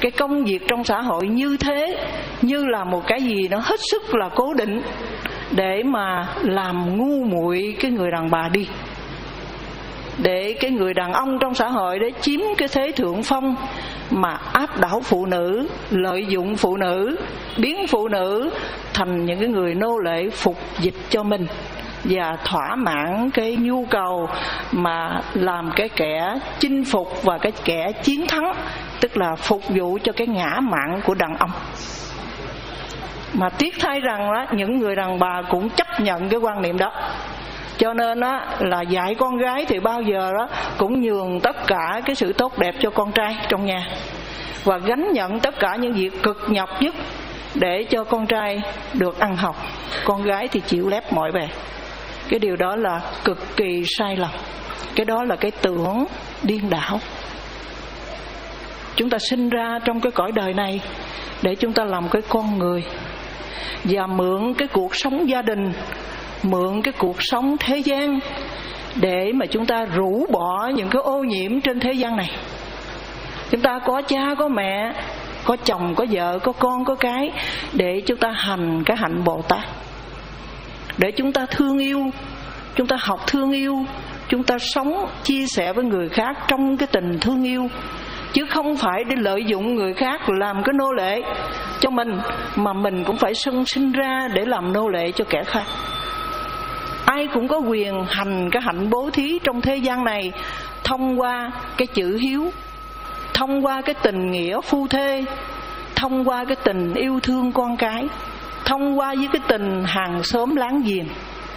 [SPEAKER 2] cái công việc trong xã hội như thế như là một cái gì nó hết sức là cố định để mà làm ngu muội cái người đàn bà đi, để cái người đàn ông trong xã hội để chiếm cái thế thượng phong mà áp đảo phụ nữ, lợi dụng phụ nữ, biến phụ nữ thành những cái người nô lệ phục dịch cho mình và thỏa mãn cái nhu cầu mà làm cái kẻ chinh phục và cái kẻ chiến thắng, tức là phục vụ cho cái ngã mạn của đàn ông. Mà tiếc thay rằng đó, những người đàn bà cũng chấp nhận cái quan niệm đó. Cho nên á, là dạy con gái thì bao giờ đó cũng nhường tất cả cái sự tốt đẹp cho con trai trong nhà, và gánh nhận tất cả những việc cực nhọc nhất để cho con trai được ăn học. Con gái thì chịu lép mọi bề. Cái điều đó là cực kỳ sai lầm. Cái đó là cái tưởng điên đảo. Chúng ta sinh ra trong cái cõi đời này để chúng ta làm cái con người, và mượn cái cuộc sống gia đình, mượn cái cuộc sống thế gian để mà chúng ta rũ bỏ những cái ô nhiễm trên thế gian này. Chúng ta có cha, có mẹ, có chồng, có vợ, có con, có cái, để chúng ta hành cái hạnh Bồ Tát, để chúng ta thương yêu, chúng ta học thương yêu, chúng ta sống chia sẻ với người khác trong cái tình thương yêu, chứ không phải để lợi dụng người khác làm cái nô lệ cho mình, mà mình cũng phải sinh sinh ra để làm nô lệ cho kẻ khác. Ai cũng có quyền hành cái hạnh bố thí trong thế gian này thông qua cái chữ hiếu, thông qua cái tình nghĩa phu thê, thông qua cái tình yêu thương con cái, thông qua với cái tình hàng xóm láng giềng.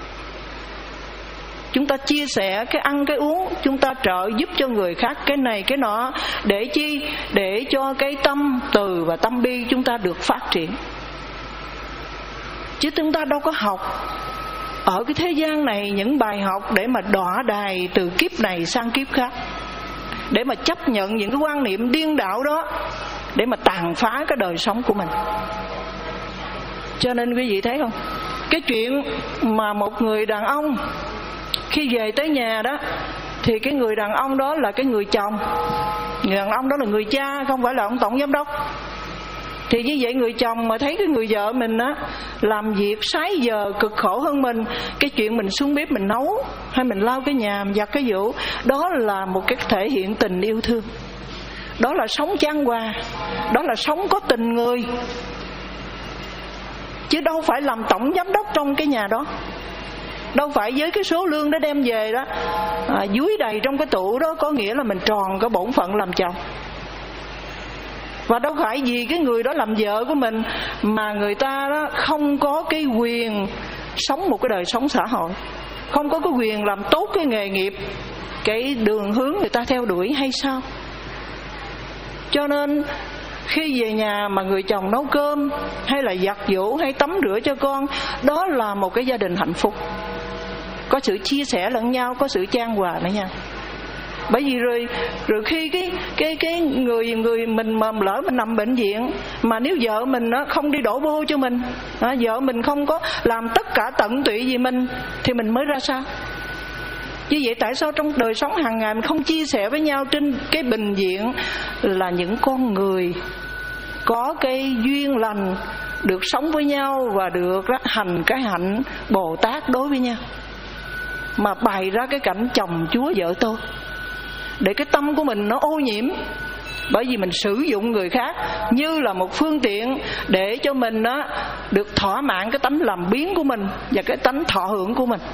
[SPEAKER 2] Chúng ta chia sẻ cái ăn cái uống, chúng ta trợ giúp cho người khác cái này cái nọ, để chi? Để cho cái tâm từ và tâm bi chúng ta được phát triển. Chứ chúng ta đâu có học ở cái thế gian này những bài học để mà đọa đài từ kiếp này sang kiếp khác, để mà chấp nhận những cái quan niệm điên đảo đó để mà tàn phá cái đời sống của mình. Cho nên quý vị thấy không, cái chuyện mà một người đàn ông khi về tới nhà đó, thì cái người đàn ông đó là cái người chồng, người đàn ông đó là người cha, không phải là ông tổng giám đốc. Thì như vậy người chồng mà thấy cái người vợ mình á làm việc sái giờ cực khổ hơn mình, cái chuyện mình xuống bếp mình nấu hay mình lau cái nhà, mình giặt cái giũ, đó là một cái thể hiện tình yêu thương, đó là sống chan hòa, đó là sống có tình người, chứ đâu phải làm tổng giám đốc trong cái nhà đó. Đâu phải với cái số lương đó đem về đó à, dúi đầy trong cái tủ đó có nghĩa là mình tròn cái bổn phận làm chồng. Và đâu phải vì cái người đó làm vợ của mình mà người ta đó không có cái quyền sống một cái đời sống xã hội, không có cái quyền làm tốt cái nghề nghiệp, cái đường hướng người ta theo đuổi hay sao? Cho nên khi về nhà mà người chồng nấu cơm hay là giặt giũ hay tắm rửa cho con, đó là một cái gia đình hạnh phúc, có sự chia sẻ lẫn nhau, có sự chan hòa lẫn nhau. Bởi vì rồi rồi khi cái cái cái người người mình mà lỡ mình nằm bệnh viện, mà nếu vợ mình nó không đi đổ bô cho mình, à, vợ mình không có làm tất cả tận tụy vì mình, thì mình mới ra sao? Như vậy tại sao trong đời sống hàng ngày mình không chia sẻ với nhau trên cái bệnh viện là những con người có cái duyên lành được sống với nhau và được hành cái hạnh Bồ Tát đối với nhau, mà bày ra cái cảnh chồng chúa vợ tôi để cái tâm của mình nó ô nhiễm, bởi vì mình sử dụng người khác như là một phương tiện để cho mình đó được thỏa mãn cái tánh làm biếng của mình và cái tánh thọ hưởng của mình.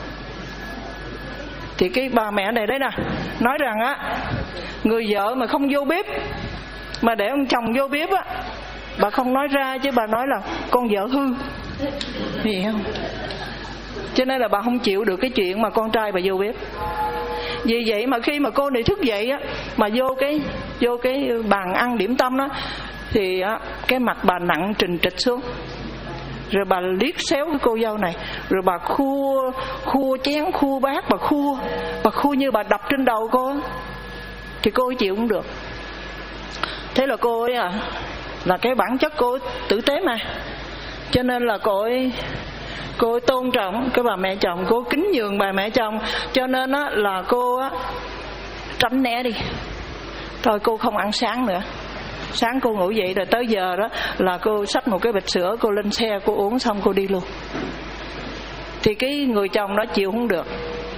[SPEAKER 2] Thì cái bà mẹ này đấy nè nói rằng á, người vợ mà không vô bếp mà để ông chồng vô bếp á, bà không nói ra chứ bà nói là con vợ hư, hiểu không? Cho nên là bà không chịu được cái chuyện mà con trai bà vô bếp. Vì vậy mà khi mà cô này thức dậy á, mà vô cái vô cái bàn ăn điểm tâm đó, thì á, cái mặt bà nặng trình trịch xuống. Rồi bà liếc xéo cái cô dâu này, rồi bà khua khua chén, khua bát, bà khua bà khua như bà đập trên đầu cô. Thì cô ấy chịu không được. Thế là cô ấy à, là cái bản chất cô ấy tử tế mà, cho nên là cô ấy cô ấy tôn trọng cái bà mẹ chồng, cô kính nhường bà mẹ chồng, cho nên á là cô á tránh né đi, thôi cô không ăn sáng nữa, Sáng cô ngủ dậy rồi tới giờ đó là cô xách một cái bịch sữa, cô lên xe cô uống xong cô đi luôn. Thì cái người chồng đó chịu không được.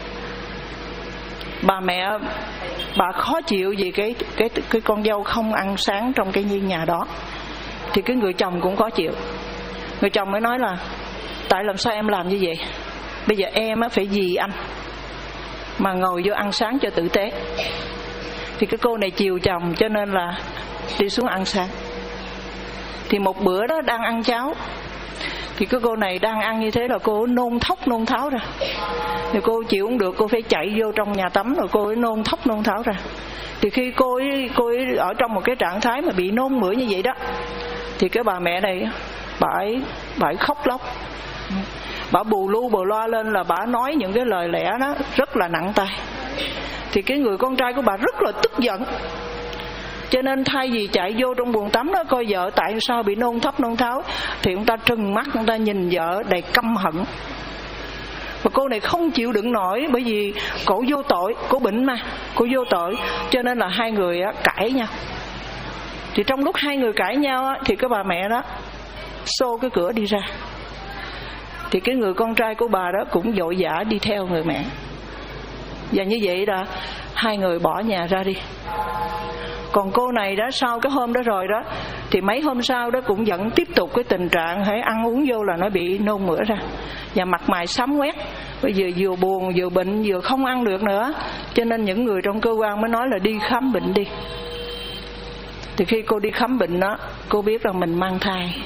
[SPEAKER 2] Bà mẹ bà khó chịu vì cái cái cái con dâu không ăn sáng trong cái nhà đó. Thì cái người chồng cũng khó chịu. Người chồng mới nói là tại làm sao em làm như vậy? Bây giờ em á phải vì anh mà ngồi vô ăn sáng cho tử tế. Thì cái cô này chiều chồng cho nên là đi xuống ăn sáng. Thì một bữa đó đang ăn cháo, thì cái cô này đang ăn như thế là cô nôn thốc nôn tháo ra. Thì cô chịu không được, cô phải chạy vô trong nhà tắm rồi cô ấy nôn thốc nôn tháo ra. Thì khi cô ấy, cô ấy ở trong một cái trạng thái mà bị nôn mửa như vậy đó, thì cái bà mẹ này bà ấy, bà ấy khóc lóc, bà bù lu bù loa lên là bà nói những cái lời lẽ đó rất là nặng tay. Thì cái người con trai của bà rất là tức giận, cho nên thay vì chạy vô trong buồng tắm đó coi vợ tại sao bị nôn thốc nôn tháo, thì ông ta trừng mắt, ông ta nhìn vợ đầy căm hận. Và cô này không chịu đựng nổi, bởi vì cổ vô tội, cổ bệnh mà, cổ vô tội, cho nên là hai người cãi nhau. Thì trong lúc hai người cãi nhau thì cái bà mẹ đó xô cái cửa đi ra. Thì cái người con trai của bà đó cũng vội vã đi theo người mẹ. Và như vậy là hai người bỏ nhà ra đi. Còn cô này đó sau cái hôm đó rồi đó, thì mấy hôm sau đó cũng vẫn tiếp tục cái tình trạng hãy ăn uống vô là nó bị nôn mửa ra, và mặt mày xám quét. Bây giờ vừa buồn vừa bệnh vừa không ăn được nữa, cho nên những người trong cơ quan mới nói là đi khám bệnh đi. Thì khi cô đi khám bệnh đó, cô biết rằng mình mang thai.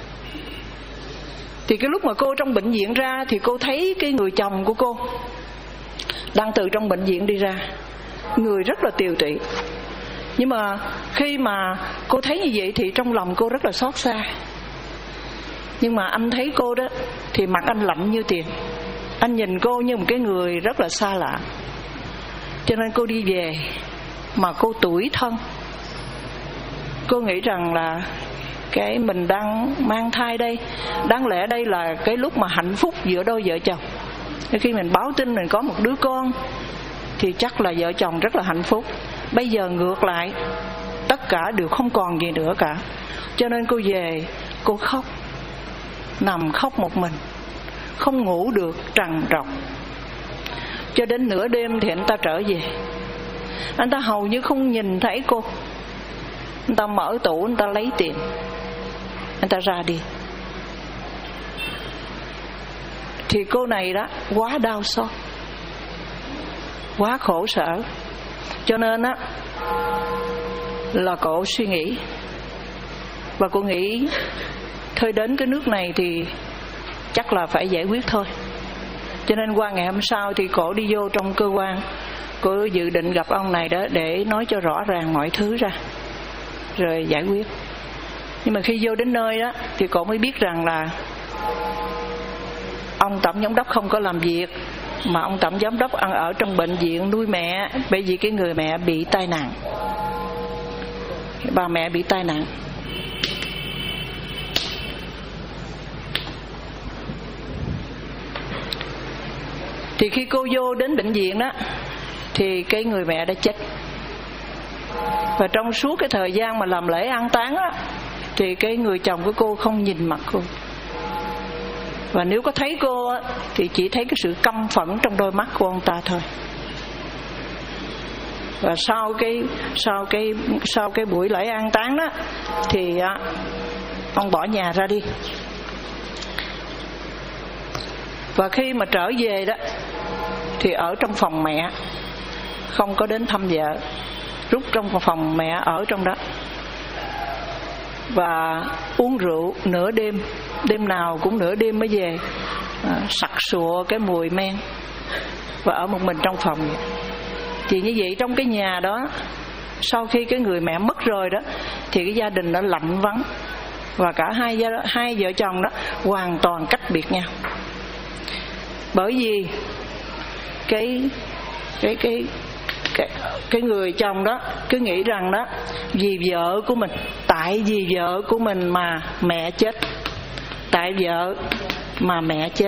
[SPEAKER 2] Thì cái lúc mà cô trong bệnh viện ra thì cô thấy cái người chồng của cô đang từ trong bệnh viện đi ra, người rất là tiều tụy. Nhưng mà khi mà cô thấy như vậy thì trong lòng cô rất là xót xa. Nhưng mà anh thấy cô đó thì mặt anh lạnh như tiền. Anh nhìn cô như một cái người rất là xa lạ. Cho nên cô đi về mà cô tủi thân. Cô nghĩ rằng là cái mình đang mang thai đây, đáng lẽ đây là cái lúc mà hạnh phúc giữa đôi vợ chồng. Khi mình báo tin mình có một đứa con thì chắc là vợ chồng rất là hạnh phúc. Bây giờ ngược lại, tất cả đều không còn gì nữa cả. Cho nên cô về, cô khóc, nằm khóc một mình, không ngủ được, trằn trọc. Cho đến nửa đêm thì anh ta trở về. Anh ta hầu như không nhìn thấy cô. Anh ta mở tủ, anh ta lấy tiền, anh ta ra đi. Thì cô này đó quá đau xót, quá khổ sở, cho nên á là cô suy nghĩ. Và cô nghĩ thôi đến cái nước này thì chắc là phải giải quyết thôi. Cho nên qua ngày hôm sau thì cô đi vô trong cơ quan, cô dự định gặp ông này đó để nói cho rõ ràng mọi thứ ra rồi giải quyết. Nhưng mà khi vô đến nơi đó thì cô mới biết rằng là ông tổng giám đốc không có làm việc, mà ông tổng giám đốc ăn ở trong bệnh viện nuôi mẹ, bởi vì cái người mẹ bị tai nạn, bà mẹ bị tai nạn. Thì khi cô vô đến bệnh viện đó thì cái người mẹ đã chết. Và trong suốt cái thời gian mà làm lễ an táng á, thì cái người chồng của cô không nhìn mặt cô. Và nếu có thấy cô á, thì chỉ thấy cái sự căm phẫn trong đôi mắt của ông ta thôi. Và sau cái sau cái sau cái buổi lễ an táng đó thì á, ông bỏ nhà ra đi. Và khi mà trở về đó thì ở trong phòng mẹ, không có đến thăm vợ, rút trong phòng mẹ ở trong đó. Và uống rượu nửa đêm, đêm nào cũng nửa đêm mới về, à, sặc sụa cái mùi men, và ở một mình trong phòng. Thì như vậy trong cái nhà đó, sau khi cái người mẹ mất rồi đó, thì cái gia đình nó lạnh vắng, và cả hai gia hai vợ chồng đó hoàn toàn cách biệt nhau. Bởi vì cái cái cái cái cái người chồng đó cứ nghĩ rằng đó vì vợ của mình, tại vì vợ của mình mà mẹ chết, tại vợ mà mẹ chết,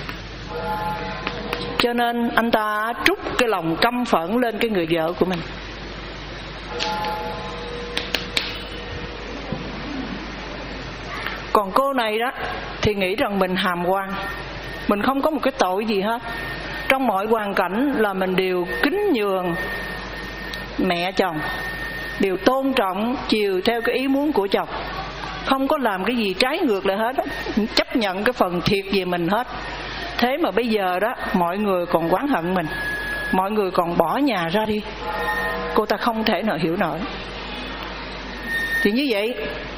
[SPEAKER 2] cho nên anh ta trút cái lòng căm phẫn lên cái người vợ của mình. Còn cô này đó thì nghĩ rằng mình hàm quan, mình không có một cái tội gì hết. Trong mọi hoàn cảnh là mình đều kính nhường mẹ chồng, đều tôn trọng chiều theo cái ý muốn của chồng, không có làm cái gì trái ngược lại hết, chấp nhận cái phần thiệt về mình hết. Thế mà bây giờ đó mọi người còn oán hận mình, mọi người còn bỏ nhà ra đi. Cô ta không thể nào hiểu nổi. Thì như vậy,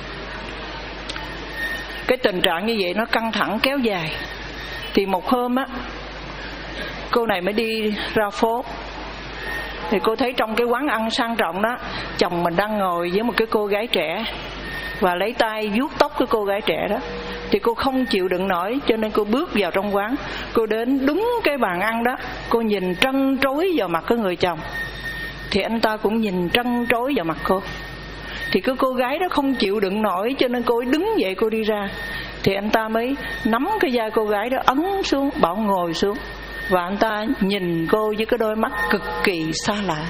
[SPEAKER 2] cái tình trạng như vậy nó căng thẳng kéo dài. Thì một hôm á, cô này mới đi ra phố. Thì cô thấy trong cái quán ăn sang trọng đó, chồng mình đang ngồi với một cái cô gái trẻ và lấy tay vuốt tóc cái cô gái trẻ đó. Thì cô không chịu đựng nổi, cho nên cô bước vào trong quán. Cô đến đúng cái bàn ăn đó, cô nhìn trân trối vào mặt cái người chồng. Thì anh ta cũng nhìn trân trối vào mặt cô. Thì cái cô gái đó không chịu đựng nổi, cho nên cô ấy đứng dậy cô đi ra. Thì anh ta mới nắm cái vai cô gái đó ấn xuống, bảo ngồi xuống. Và anh ta nhìn cô với cái đôi mắt cực kỳ xa lạ.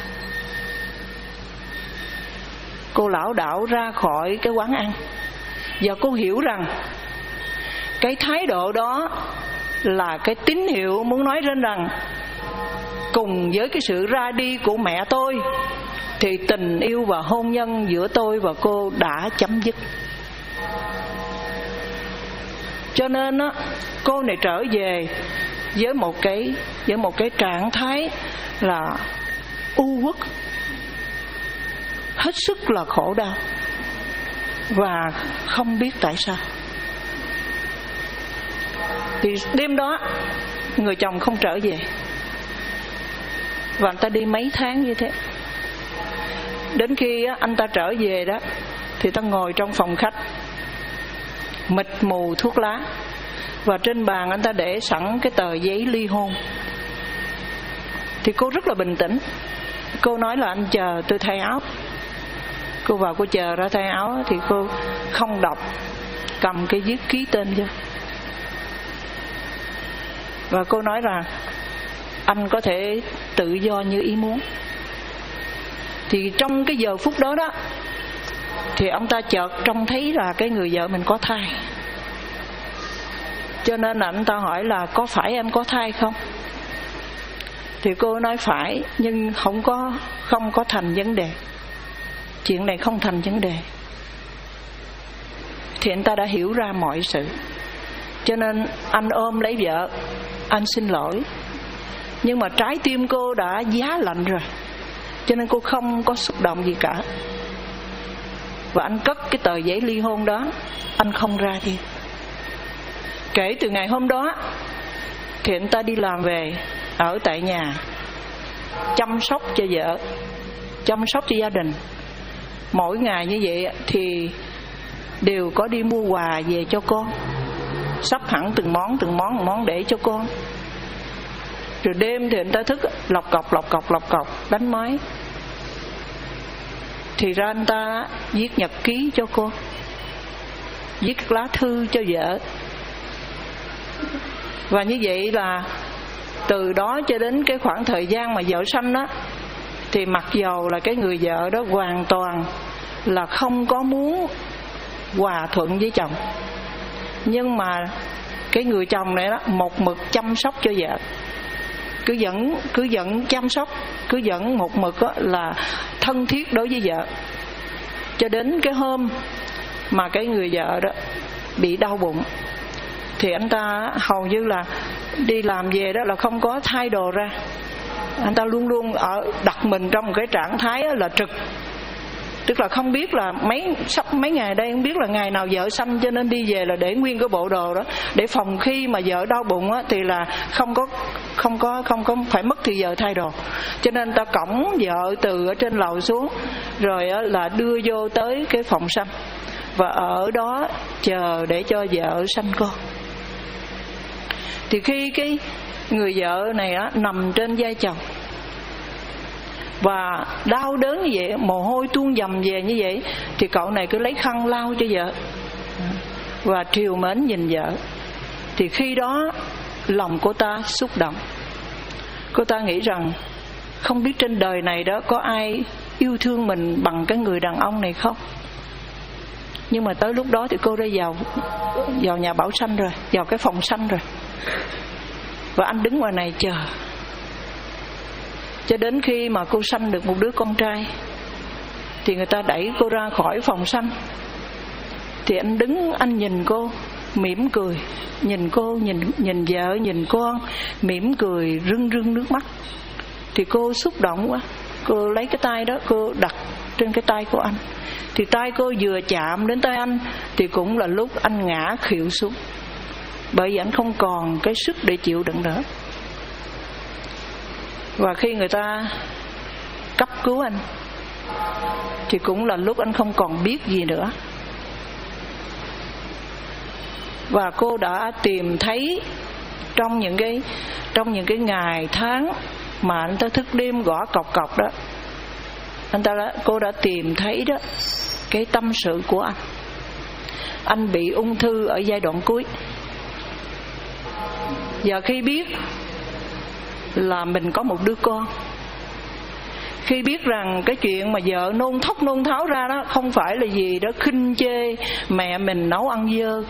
[SPEAKER 2] Cô lảo đảo ra khỏi cái quán ăn. Và cô hiểu rằng cái thái độ đó là cái tín hiệu muốn nói lên rằng cùng với cái sự ra đi của mẹ tôi thì tình yêu và hôn nhân giữa tôi và cô đã chấm dứt. Cho nên á, cô này trở về với một cái với một cái trạng thái là u uất, hết sức là khổ đau và không biết tại sao. Thì đêm đó người chồng không trở về, và anh ta đi mấy tháng như thế. Đến khi anh ta trở về đó, thì ta ngồi trong phòng khách mịt mù thuốc lá, và trên bàn anh ta để sẵn cái tờ giấy ly hôn. Thì cô rất là bình tĩnh. Cô nói là anh chờ tôi thay áo. Cô vào cô chờ ra thay áo. Thì cô không đọc, cầm cái viết ký tên cho. Và cô nói là anh có thể tự do như ý muốn. Thì trong cái giờ phút đó đó, thì ông ta chợt trông thấy là cái người vợ mình có thai. Cho nên là anh ta hỏi là có phải em có thai không? Thì cô nói phải, nhưng không có không có thành vấn đề. Chuyện này không thành vấn đề. Thì anh ta đã hiểu ra mọi sự. Cho nên anh ôm lấy vợ, anh xin lỗi. Nhưng mà trái tim cô đã giá lạnh rồi, cho nên cô không có xúc động gì cả. Và anh cất cái tờ giấy ly hôn đó, anh không ra đi. Kể từ ngày hôm đó thì anh ta đi làm về, ở tại nhà, chăm sóc cho vợ, chăm sóc cho gia đình. Mỗi ngày như vậy thì đều có đi mua quà về cho con, sắp hẳn từng món từng món từng món để cho con. Rồi đêm thì anh ta thức lọc cọc lọc cọc lọc cọc đánh máy. Thì ra anh ta viết nhật ký cho cô, viết các lá thư cho vợ. Và như vậy là từ đó cho đến cái khoảng thời gian mà vợ sanh đó, thì mặc dầu là cái người vợ đó hoàn toàn là không có muốn hòa thuận với chồng, nhưng mà cái người chồng này đó một mực chăm sóc cho vợ, cứ dẫn cứ dẫn chăm sóc, cứ dẫn một mực đó là thân thiết đối với vợ. Cho đến cái hôm mà cái người vợ đó bị đau bụng, thì anh ta hầu như là đi làm về đó là không có thay đồ ra. Anh ta luôn luôn ở đặt mình trong một cái trạng thái là trực, tức là không biết là mấy sắp mấy ngày đây không biết là ngày nào vợ sanh, cho nên đi về là để nguyên cái bộ đồ đó, để phòng khi mà vợ đau bụng á, thì là không có không có không có phải mất thì giờ thay đồ. Cho nên ta cõng vợ từ ở trên lầu xuống, rồi á, là đưa vô tới cái phòng sanh, và ở đó chờ để cho vợ sanh con. Thì khi cái người vợ này á, nằm trên vai chồng và đau đớn như vậy, mồ hôi tuôn dầm về như vậy, thì cậu này cứ lấy khăn lau cho vợ và trìu mến nhìn vợ. Thì khi đó lòng cô ta xúc động. Cô ta nghĩ rằng không biết trên đời này đó có ai yêu thương mình bằng cái người đàn ông này không. Nhưng mà tới lúc đó thì cô đã vào vào nhà Bảo Sanh rồi, vào cái phòng sanh rồi. Và anh đứng ngoài này chờ cho đến khi mà cô sanh được một đứa con trai thì người ta đẩy cô ra khỏi phòng sanh. Thì anh đứng, anh nhìn cô mỉm cười, nhìn cô, nhìn nhìn vợ, nhìn con, mỉm cười rưng rưng nước mắt. Thì cô xúc động quá, cô lấy cái tay đó cô đặt trên cái tay của anh. Thì tay cô vừa chạm đến tay anh thì cũng là lúc anh ngã khuỵu xuống, bởi vì anh không còn cái sức để chịu đựng nữa. Và khi người ta cấp cứu anh thì cũng là lúc anh không còn biết gì nữa. Và cô đã tìm thấy trong những cái trong những cái ngày tháng mà anh ta thức đêm gõ cọc cọc đó, anh ta đã, cô đã tìm thấy đó cái tâm sự của anh. Anh bị ung thư ở giai đoạn cuối. Và khi biết là mình có một đứa con, khi biết rằng cái chuyện mà vợ nôn thốc nôn tháo ra đó không phải là gì đó khinh chê mẹ mình nấu ăn dơ,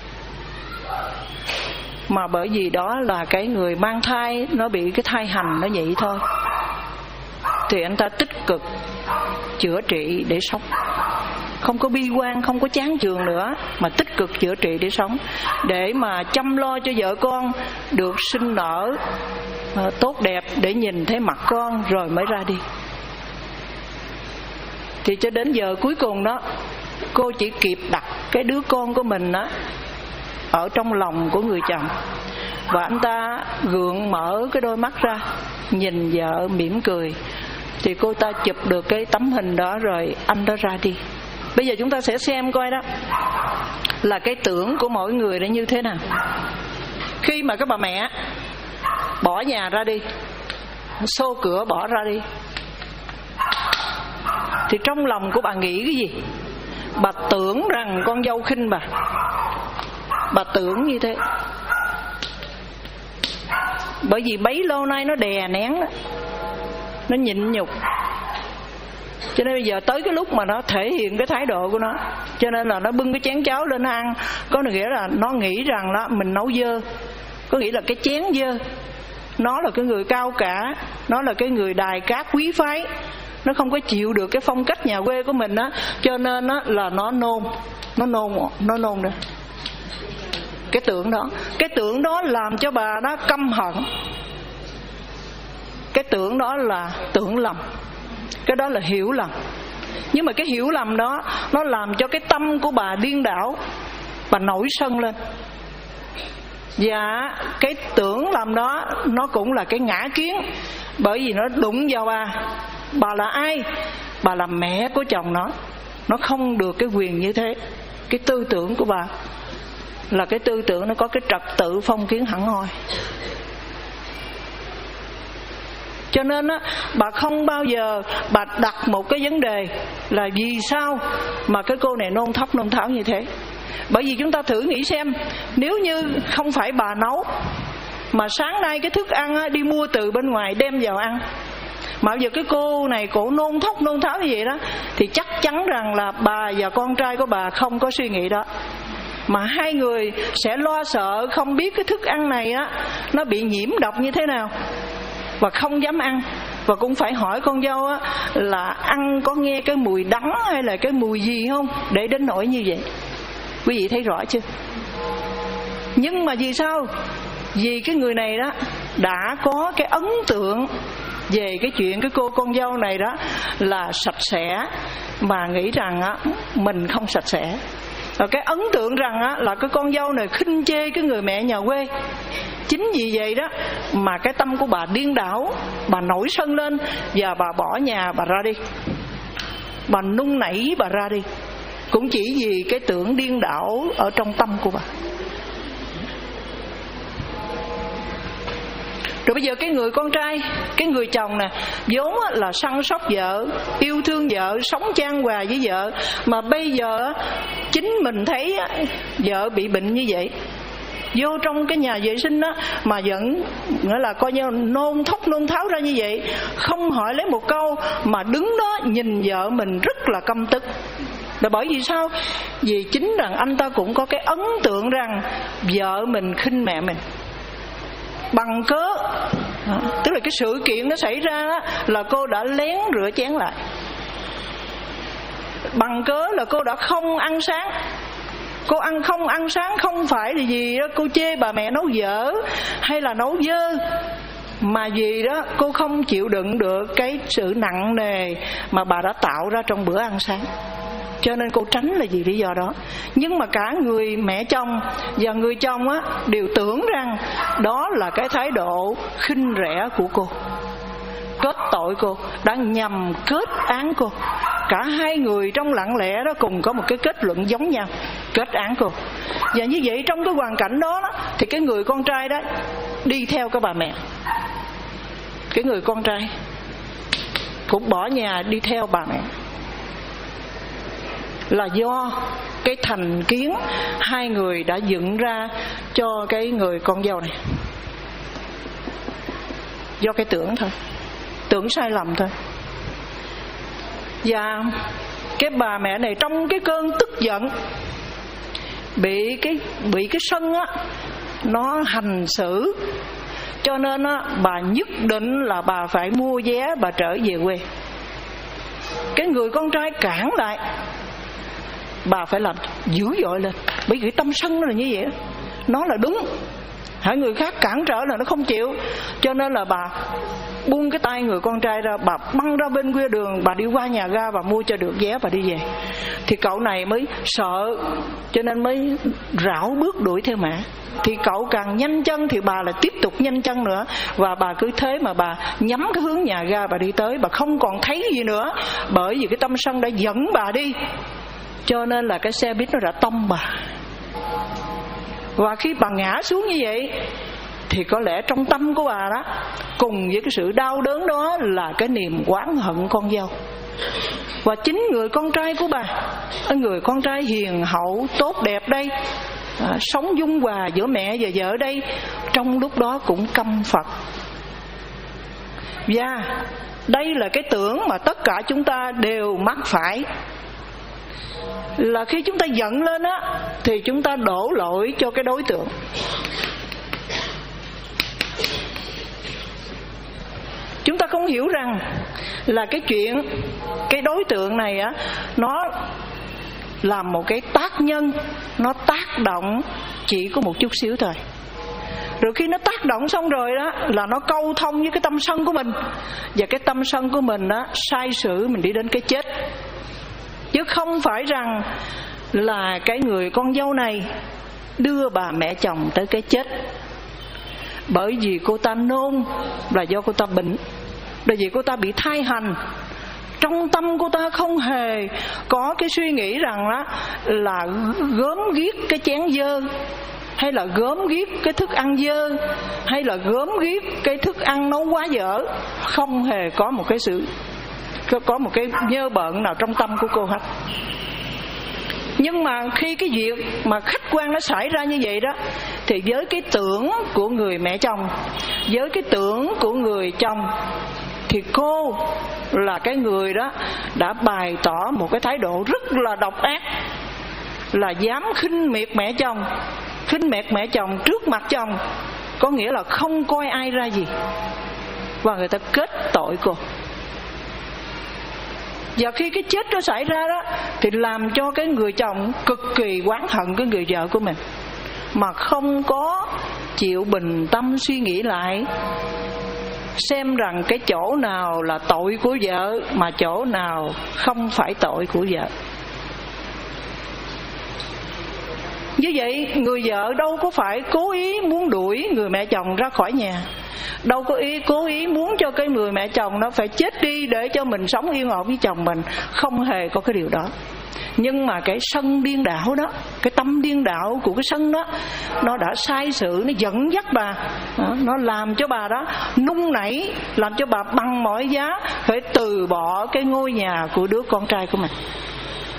[SPEAKER 2] mà bởi vì đó là cái người mang thai nó bị cái thai hành nó vậy thôi, thì anh ta tích cực chữa trị để sống, không có bi quan, không có chán chường nữa, mà tích cực chữa trị để sống, để mà chăm lo cho vợ con được sinh nở uh, tốt đẹp, để nhìn thấy mặt con rồi mới ra đi. Thì cho đến giờ cuối cùng đó, cô chỉ kịp đặt cái đứa con của mình đó ở trong lòng của người chồng, và anh ta gượng mở cái đôi mắt ra nhìn vợ mỉm cười. Thì cô ta chụp được cái tấm hình đó rồi anh đó ra đi. Bây giờ chúng ta sẽ xem coi đó là cái tưởng của mỗi người đã như thế nào. Khi mà các bà mẹ bỏ nhà ra đi, xô cửa bỏ ra đi, thì trong lòng của bà nghĩ cái gì? Bà tưởng rằng con dâu khinh bà. Bà tưởng như thế. Bởi vì bấy lâu nay nó đè nén đó, nó nhịn nhục, cho nên bây giờ tới cái lúc mà nó thể hiện cái thái độ của nó, cho nên là nó bưng cái chén cháo lên nó ăn. Có nghĩa là nó nghĩ rằng đó mình nấu dơ, có nghĩa là cái chén dơ. Nó là cái người cao cả, nó là cái người đài cát quý phái, nó không có chịu được cái phong cách nhà quê của mình đó, cho nên đó là nó nôn, nó nôn, nó nôn ra. Cái tưởng đó, cái tưởng đó làm cho bà đó căm hận. Cái tưởng đó là tưởng lầm, cái đó là hiểu lầm. Nhưng mà cái hiểu lầm đó nó làm cho cái tâm của bà điên đảo, bà nổi sân lên. Và cái tưởng lầm đó nó cũng là cái ngã kiến, bởi vì nó đụng vào bà. Bà là ai? Bà là mẹ của chồng nó, nó không được cái quyền như thế. Cái tư tưởng của bà là cái tư tưởng nó có cái trật tự phong kiến hẳn hoi. Cho nên á, bà không bao giờ bà đặt một cái vấn đề là vì sao mà cái cô này nôn thốc nôn tháo như thế. Bởi vì chúng ta thử nghĩ xem, nếu như không phải bà nấu, mà sáng nay cái thức ăn á, đi mua từ bên ngoài đem vào ăn, mà bây giờ cái cô này cổ nôn thốc nôn tháo như vậy đó, thì chắc chắn rằng là bà và con trai của bà không có suy nghĩ đó, mà hai người sẽ lo sợ không biết cái thức ăn này á nó bị nhiễm độc như thế nào, và không dám ăn. Và cũng phải hỏi con dâu á là ăn có nghe cái mùi đắng hay là cái mùi gì không, để đến nỗi như vậy. Quý vị thấy rõ chưa? Nhưng mà vì sao? Vì cái người này đó đã có cái ấn tượng về cái chuyện cái cô con dâu này đó là sạch sẽ, mà nghĩ rằng á mình không sạch sẽ. Và cái ấn tượng rằng á là cái con dâu này khinh chê cái người mẹ nhà quê. Chính vì vậy đó mà cái tâm của bà điên đảo, bà nổi sân lên và bà bỏ nhà bà ra đi, bà nung nảy bà ra đi, cũng chỉ vì cái tưởng điên đảo ở trong tâm của bà. Rồi bây giờ cái người con trai, cái người chồng nè, vốn là săn sóc vợ, yêu thương vợ, sống chan hòa với vợ, mà bây giờ chính mình thấy vợ bị bệnh như vậy, vô trong cái nhà vệ sinh đó mà vẫn nghĩa là coi như nôn thốc nôn tháo ra như vậy, không hỏi lấy một câu, mà đứng đó nhìn vợ mình rất là căm tức. Là bởi vì sao? Vì chính rằng anh ta cũng có cái ấn tượng rằng vợ mình khinh mẹ mình. Bằng cớ à, tức là cái sự kiện nó xảy ra đó, là cô đã lén rửa chén lại. Bằng cớ là cô đã không ăn sáng. Cô ăn không ăn sáng không phải là gì đó cô chê bà mẹ nấu dở hay là nấu dơ, mà vì đó cô không chịu đựng được cái sự nặng nề mà bà đã tạo ra trong bữa ăn sáng, cho nên cô tránh là vì lý do đó. Nhưng mà cả người mẹ chồng và người chồng á đều tưởng rằng đó là cái thái độ khinh rẻ của cô, kết tội cô, đã nhằm kết án cô. Cả hai người trong lặng lẽ đó cùng có một cái kết luận giống nhau, kết án cô. Và như vậy trong cái hoàn cảnh đó, đó thì cái người con trai đó đi theo cái bà mẹ. Cái người con trai cũng bỏ nhà đi theo bà mẹ, là do cái thành kiến hai người đã dựng ra cho cái người con dâu này. Do cái tưởng thôi, tưởng sai lầm thôi. Và cái bà mẹ này trong cái cơn tức giận, bị cái bị cái sân á nó hành xử, cho nên á bà nhất định là bà phải mua vé bà trở về quê. Cái người con trai cản lại, bà phải làm dữ dội lên, bởi vì tâm sân nó là như vậy, nó là đúng. Hãy người khác cản trở là nó không chịu, cho nên là bà buông cái tay người con trai ra, bà băng ra bên quê đường, bà đi qua nhà ga và mua cho được vé và đi về. Thì cậu này mới sợ, cho nên mới rảo bước đuổi theo mẹ. Thì cậu càng nhanh chân thì bà lại tiếp tục nhanh chân nữa, và bà cứ thế mà bà nhắm cái hướng nhà ga bà đi tới, bà không còn thấy gì nữa, bởi vì cái tâm sân đã dẫn bà đi, cho nên là cái xe buýt nó đã tông bà. Và khi bà ngã xuống như vậy thì có lẽ trong tâm của bà đó, cùng với cái sự đau đớn đó là cái niềm oán hận con dâu. Và chính người con trai của bà, người con trai hiền hậu tốt đẹp đây, à, sống dung hòa giữa mẹ và vợ đây, trong lúc đó cũng căm Phật. Và đây là cái tưởng mà tất cả chúng ta đều mắc phải, là khi chúng ta giận lên á thì chúng ta đổ lỗi cho cái đối tượng. Chúng ta không hiểu rằng là cái chuyện cái đối tượng này á, nó là một cái tác nhân, nó tác động chỉ có một chút xíu thôi. Rồi khi nó tác động xong rồi đó là nó câu thông với cái tâm sân của mình, và cái tâm sân của mình đó sai sử mình đi đến cái chết. Chứ không phải rằng là cái người con dâu này đưa bà mẹ chồng tới cái chết, bởi vì cô ta nôn là do cô ta bệnh, bởi vì cô ta bị thai hành. Trong tâm cô ta không hề có cái suy nghĩ rằng đó là gớm ghiếc cái chén dơ, hay là gớm ghiếc cái thức ăn dơ, hay là gớm ghiếc cái thức ăn nấu quá dở. Không hề có một cái sự có một cái nhơ bợn nào trong tâm của cô hết. Nhưng mà khi cái việc mà khách quan nó xảy ra như vậy đó, thì với cái tưởng của người mẹ chồng, với cái tưởng của người chồng, thì cô là cái người đó đã bày tỏ một cái thái độ rất là độc ác, là dám khinh miệt mẹ chồng. Khinh miệt mẹ chồng trước mặt chồng có nghĩa là không coi ai ra gì, và người ta kết tội cô. Và khi cái chết nó xảy ra đó thì làm cho cái người chồng cực kỳ oán hận cái người vợ của mình, mà không có chịu bình tâm suy nghĩ lại, xem rằng cái chỗ nào là tội của vợ mà chỗ nào không phải tội của vợ. Như vậy người vợ đâu có phải cố ý muốn đuổi người mẹ chồng ra khỏi nhà, đâu có ý cố ý muốn cho cái người mẹ chồng nó phải chết đi để cho mình sống yên ổn với chồng mình. Không hề có cái điều đó. Nhưng mà cái sân điên đảo đó, cái tâm điên đảo của cái sân đó, nó đã sai sự, nó dẫn dắt bà, nó làm cho bà đó nung nảy, làm cho bà bằng mọi giá phải từ bỏ cái ngôi nhà của đứa con trai của mình.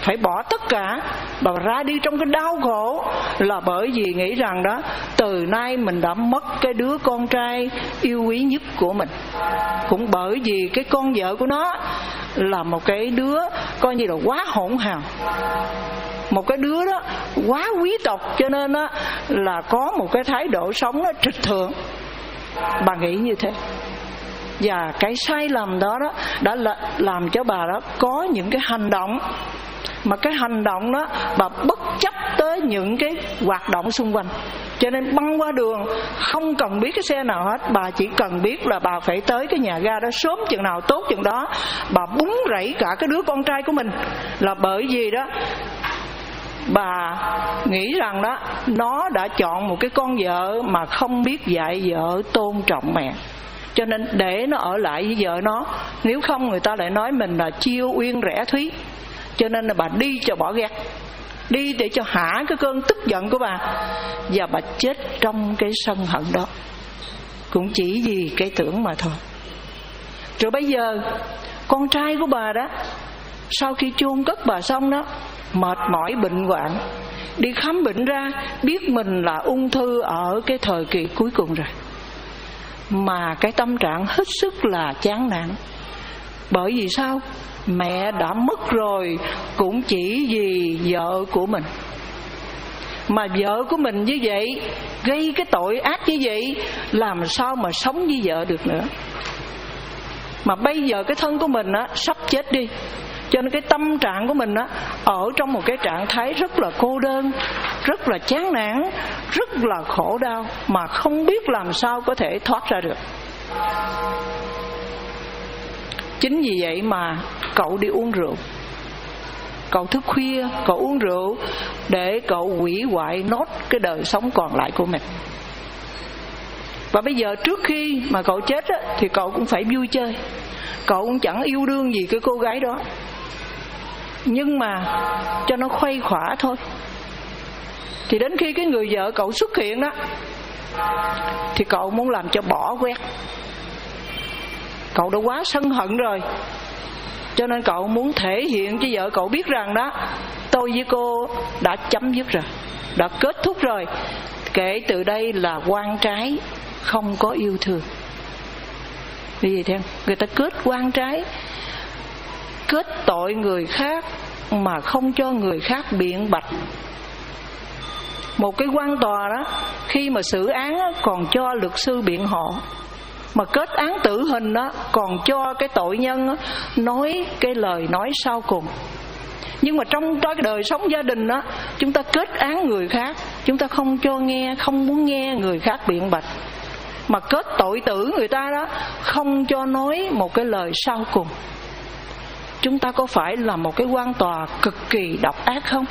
[SPEAKER 2] phải bỏ tất cả, bà ra đi trong cái đau khổ, là bởi vì nghĩ rằng đó, từ nay mình đã mất cái đứa con trai yêu quý nhất của mình. Cũng bởi vì cái con vợ của nó là một cái đứa coi như là quá hỗn hào, một cái đứa đó quá quý tộc, cho nên đó là có một cái thái độ sống nó trịch thượng. Bà nghĩ như thế. Và cái sai lầm đó, đó đã làm cho bà đó có những cái hành động, mà cái hành động đó bà bất chấp tới những cái hoạt động xung quanh. Cho nên băng qua đường không cần biết cái xe nào hết, bà chỉ cần biết là bà phải tới cái nhà ga đó sớm chừng nào tốt chừng đó. Bà búng rẫy cả cái đứa con trai của mình, là bởi vì đó bà nghĩ rằng đó nó đã chọn một cái con vợ mà không biết dạy vợ tôn trọng mẹ, cho nên để nó ở lại với vợ nó. Nếu không người ta lại nói mình là chiêu uyên rẻ thúy. Cho nên là bà đi cho bỏ ghét, đi để cho hả cái cơn tức giận của bà, và bà chết trong cái sân hận đó, cũng chỉ vì cái tưởng mà thôi. Rồi bây giờ con trai của bà đó, sau khi chôn cất bà xong đó, mệt mỏi bệnh hoạn, đi khám bệnh ra biết mình là ung thư ở cái thời kỳ cuối cùng rồi, mà cái tâm trạng hết sức là chán nản. Bởi vì sao? Mẹ đã mất rồi, cũng chỉ vì vợ của mình. Mà vợ của mình như vậy, gây cái tội ác như vậy, làm sao mà sống với vợ được nữa. Mà bây giờ cái thân của mình á, sắp chết đi, cho nên cái tâm trạng của mình á, ở trong một cái trạng thái rất là cô đơn, rất là chán nản, rất là khổ đau, mà không biết làm sao có thể thoát ra được. Chính vì vậy mà cậu đi uống rượu, cậu thức khuya, cậu uống rượu để cậu hủy hoại nốt cái đời sống còn lại của mình. Và bây giờ trước khi mà cậu chết á, thì cậu cũng phải vui chơi, cậu cũng chẳng yêu đương gì cái cô gái đó, nhưng mà cho nó khuây khỏa thôi. Thì đến khi cái người vợ cậu xuất hiện đó, thì cậu muốn làm cho bỏ quét. Cậu đã quá sân hận rồi, cho nên cậu muốn thể hiện cho vợ cậu biết rằng đó, tôi với cô đã chấm dứt rồi, đã kết thúc rồi. Kể từ đây là quan trái, không có yêu thương. Vì gì thế? Người ta kết quan trái, kết tội người khác mà không cho người khác biện bạch. Một cái quan tòa đó, khi mà xử án đó, còn cho luật sư biện hộ, mà kết án tử hình đó, còn cho cái tội nhân đó, nói cái lời nói sau cùng. Nhưng mà trong cái đời sống gia đình đó, chúng ta kết án người khác, chúng ta không cho nghe, không muốn nghe người khác biện bạch. Mà kết tội tử người ta đó, không cho nói một cái lời sau cùng. Chúng ta có phải là một cái quan tòa cực kỳ độc ác không?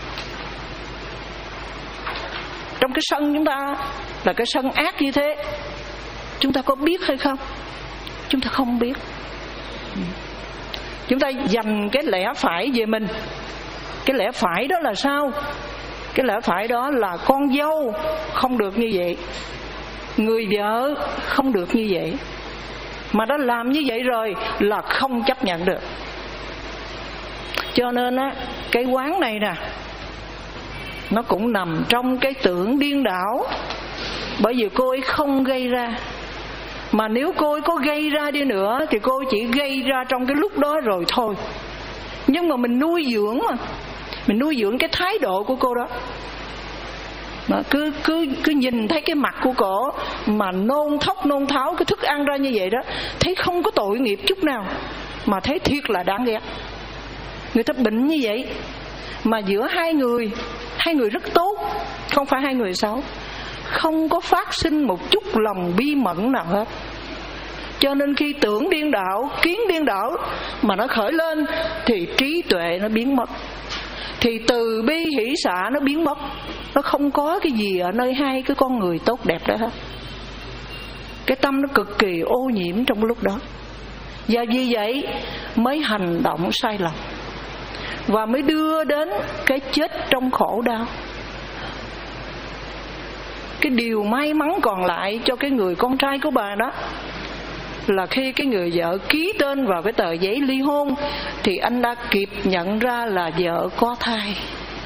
[SPEAKER 2] Trong cái sân chúng ta là cái sân ác như thế, chúng ta có biết hay không? Chúng ta không biết. Chúng ta dành cái lẽ phải về mình. Cái lẽ phải đó là sao? Cái lẽ phải đó là con dâu không được như vậy, người vợ không được như vậy. Mà đã làm như vậy rồi là không chấp nhận được. Cho nên á, cái quán này nè, nó cũng nằm trong cái tưởng điên đảo. Bởi vì cô ấy không gây ra. Mà nếu cô ấy có gây ra đi nữa thì cô ấy chỉ gây ra trong cái lúc đó rồi thôi. Nhưng mà mình nuôi dưỡng mà, mình nuôi dưỡng cái thái độ của cô đó. Mà cứ, cứ, cứ nhìn thấy cái mặt của cổ mà nôn thốc nôn tháo cái thức ăn ra như vậy đó, thấy không có tội nghiệp chút nào, mà thấy thiệt là đáng ghét. Người ta bệnh như vậy, mà giữa hai người, hai người rất tốt, không phải hai người xấu, không có phát sinh một chút lòng bi mẫn nào hết. Cho nên khi tưởng điên đảo, kiến điên đảo mà nó khởi lên thì trí tuệ nó biến mất, thì từ bi hỷ xả nó biến mất. Nó không có cái gì ở nơi hai cái con người tốt đẹp đó hết. Cái tâm nó cực kỳ ô nhiễm trong lúc đó. Và vì vậy mới hành động sai lầm, và mới đưa đến cái chết trong khổ đau. Cái điều may mắn còn lại cho cái người con trai của bà đó là khi cái người vợ ký tên vào cái tờ giấy ly hôn thì anh đã kịp nhận ra là vợ có thai.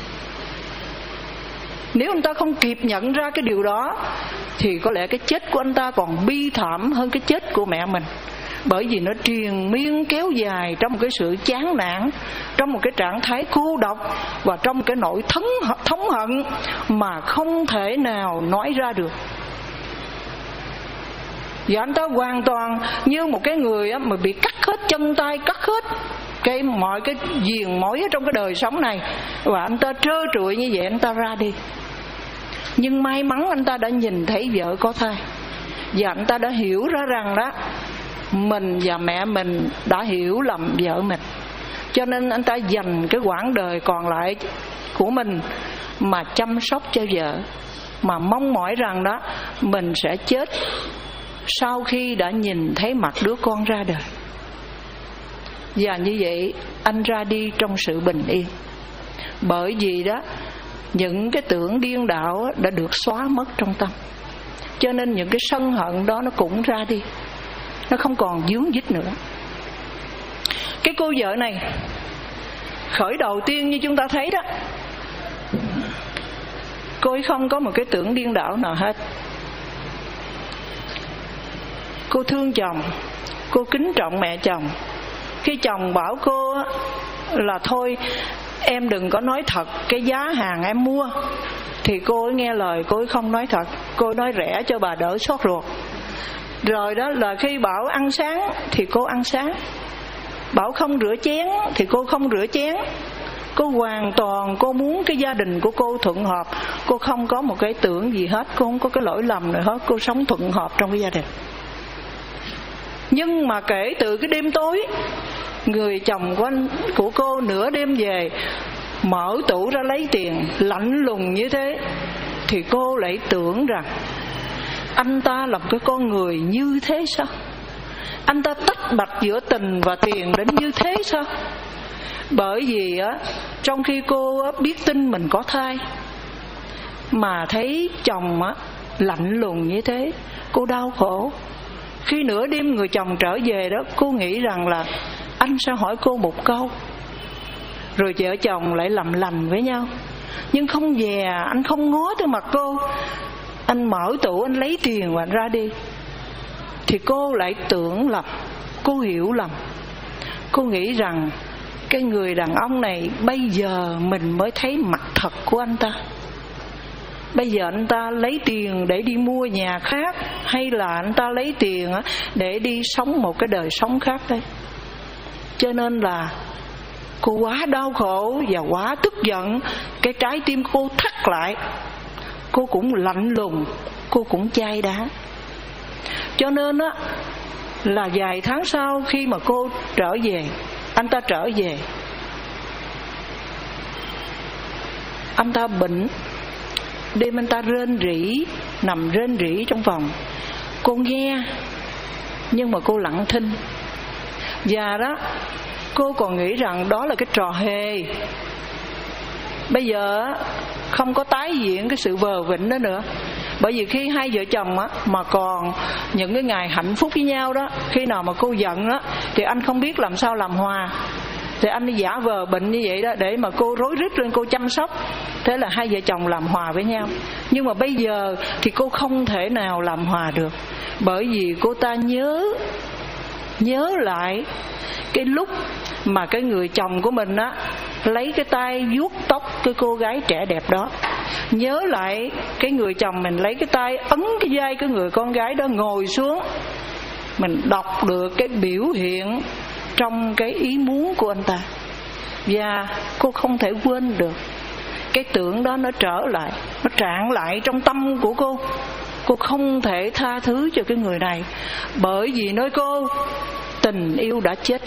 [SPEAKER 2] Nếu anh ta không kịp nhận ra cái điều đó thì có lẽ cái chết của anh ta còn bi thảm hơn cái chết của mẹ mình. Bởi vì nó triền miên kéo dài trong một cái sự chán nản, trong một cái trạng thái cô độc và trong một cái nỗi thống, thống hận mà không thể nào nói ra được. Và anh ta hoàn toàn như một cái người mà bị cắt hết chân tay, cắt hết cái mọi cái viền mối ở trong cái đời sống này, và anh ta trơ trụi như vậy, anh ta ra đi. Nhưng may mắn anh ta đã nhìn thấy vợ có thai, và anh ta đã hiểu ra rằng đó, mình và mẹ mình đã hiểu lầm vợ mình. Cho nên anh ta dành cái quãng đời còn lại của mình mà chăm sóc cho vợ, mà mong mỏi rằng đó mình sẽ chết sau khi đã nhìn thấy mặt đứa con ra đời. Và như vậy anh ra đi trong sự bình yên. Bởi vì đó, những cái tưởng điên đạo đã được xóa mất trong tâm, cho nên những cái sân hận đó nó cũng ra đi, nó không còn dướng dít nữa. Cái cô vợ này khởi đầu tiên như chúng ta thấy đó, cô ấy không có một cái tưởng điên đảo nào hết. Cô thương chồng, cô kính trọng mẹ chồng. Khi chồng bảo cô là thôi em đừng có nói thật cái giá hàng em mua, thì cô ấy nghe lời, cô ấy không nói thật, cô ấy nói rẻ cho bà đỡ sốt ruột. Rồi đó là khi bảo ăn sáng thì cô ăn sáng, bảo không rửa chén thì cô không rửa chén. Cô hoàn toàn cô muốn cái gia đình của cô thuận hợp, cô không có một cái tưởng gì hết, cô không có cái lỗi lầm nào hết, cô sống thuận hợp trong cái gia đình. Nhưng mà kể từ cái đêm tối, người chồng của, anh, của cô nửa đêm về mở tủ ra lấy tiền, lạnh lùng như thế, thì cô lại tưởng rằng anh ta là một cái con người như thế sao? Anh ta tách bạch giữa tình và tiền đến như thế sao? Bởi vì á, trong khi cô á, biết tin mình có thai mà thấy chồng á, lạnh lùng như thế, cô đau khổ. Khi nửa đêm người chồng trở về đó, cô nghĩ rằng là anh sẽ hỏi cô một câu, rồi vợ chồng lại làm lành với nhau. Nhưng không về, anh không ngó tới mặt cô, anh mở tủ, anh lấy tiền và anh ra đi. Thì cô lại tưởng lầm, cô hiểu lầm. Cô nghĩ rằng cái người đàn ông này bây giờ mình mới thấy mặt thật của anh ta. Bây giờ anh ta lấy tiền để đi mua nhà khác, hay là anh ta lấy tiền để đi sống một cái đời sống khác đây. Cho nên là cô quá đau khổ và quá tức giận. Cái trái tim cô thắt lại, cô cũng lạnh lùng, cô cũng chai đá. Cho nên á, là vài tháng sau khi mà cô trở về, anh ta trở về, anh ta bệnh. Đêm anh ta rên rỉ, nằm rên rỉ trong phòng. Cô nghe, nhưng mà cô lặng thinh. Và đó, cô còn nghĩ rằng đó là cái trò hề. Bây giờ không có tái diễn cái sự vờ vịnh đó nữa. Bởi vì khi hai vợ chồng á, mà còn những cái ngày hạnh phúc với nhau đó, khi nào mà cô giận á, thì anh không biết làm sao làm hòa, thì anh giả vờ bệnh như vậy đó để mà cô rối rít lên, cô chăm sóc. Thế là hai vợ chồng làm hòa với nhau. Nhưng mà bây giờ thì cô không thể nào làm hòa được, bởi vì cô ta nhớ Nhớ lại cái lúc mà cái người chồng của mình á lấy cái tay vuốt tóc cái cô gái trẻ đẹp đó. Nhớ lại cái người chồng mình lấy cái tay ấn cái vai cái người con gái đó ngồi xuống. Mình đọc được cái biểu hiện trong cái ý muốn của anh ta, và cô không thể quên được. Cái tưởng đó nó trở lại, nó tràn lại trong tâm của cô. Cô không thể tha thứ cho cái người này, bởi vì nơi cô tình yêu đã chết,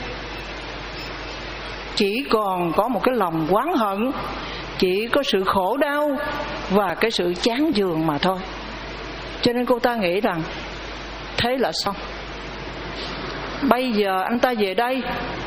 [SPEAKER 2] chỉ còn có một cái lòng oán hận, chỉ có sự khổ đau và cái sự chán chường mà thôi. Cho nên cô ta nghĩ rằng thế là xong. Bây giờ anh ta về đây,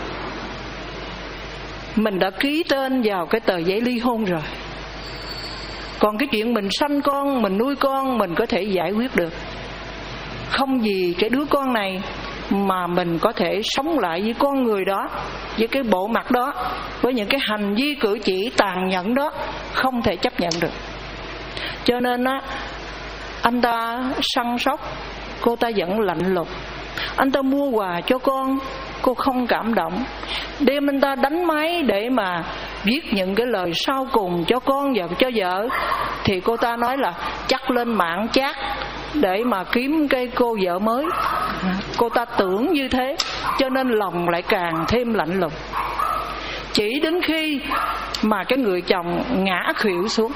[SPEAKER 2] mình đã ký tên vào cái tờ giấy ly hôn rồi. Còn cái chuyện mình sanh con, mình nuôi con, mình có thể giải quyết được. Không vì cái đứa con này mà mình có thể sống lại với con người đó, với cái bộ mặt đó, với những cái hành vi cử chỉ tàn nhẫn đó, không thể chấp nhận được. Cho nên á, anh ta săn sóc, cô ta vẫn lạnh lùng. Anh ta mua quà cho con, cô không cảm động. Đêm anh ta đánh máy để mà viết những cái lời sau cùng cho con và cho vợ, thì cô ta nói là chắc lên mạng chat để mà kiếm cái cô vợ mới. Cô ta tưởng như thế, cho nên lòng lại càng thêm lạnh lùng. Chỉ đến khi mà cái người chồng ngã khuỵu xuống,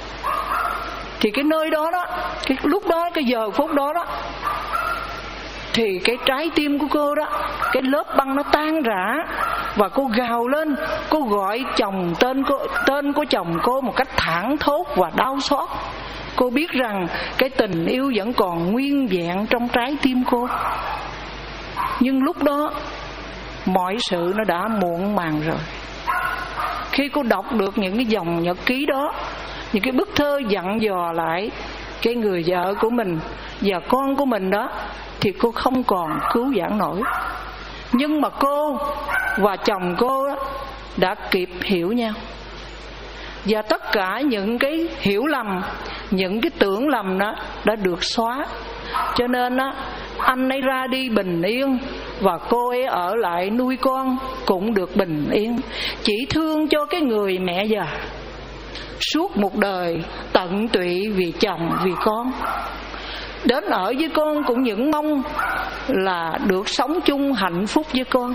[SPEAKER 2] thì cái nơi đó đó, cái lúc đó, cái giờ phút đó đó, thì cái trái tim của cô đó, cái lớp băng nó tan rã, và cô gào lên, cô gọi chồng tên cô, tên của chồng cô một cách thảng thốt và đau xót. Cô biết rằng cái tình yêu vẫn còn nguyên vẹn trong trái tim cô. Nhưng lúc đó mọi sự nó đã muộn màng rồi. Khi cô đọc được những cái dòng nhật ký đó, những cái bức thơ dặn dò lại cái người vợ của mình và con của mình đó, thì cô không còn cứu vãn nổi. Nhưng mà cô và chồng cô đó đã kịp hiểu nhau, và tất cả những cái hiểu lầm, những cái tưởng lầm đó đã được xóa. Cho nên á, anh ấy ra đi bình yên, và cô ấy ở lại nuôi con cũng được bình yên. Chỉ thương cho cái người mẹ già suốt một đời tận tụy vì chồng, vì con. Đến ở với con cũng những mong là được sống chung hạnh phúc với con.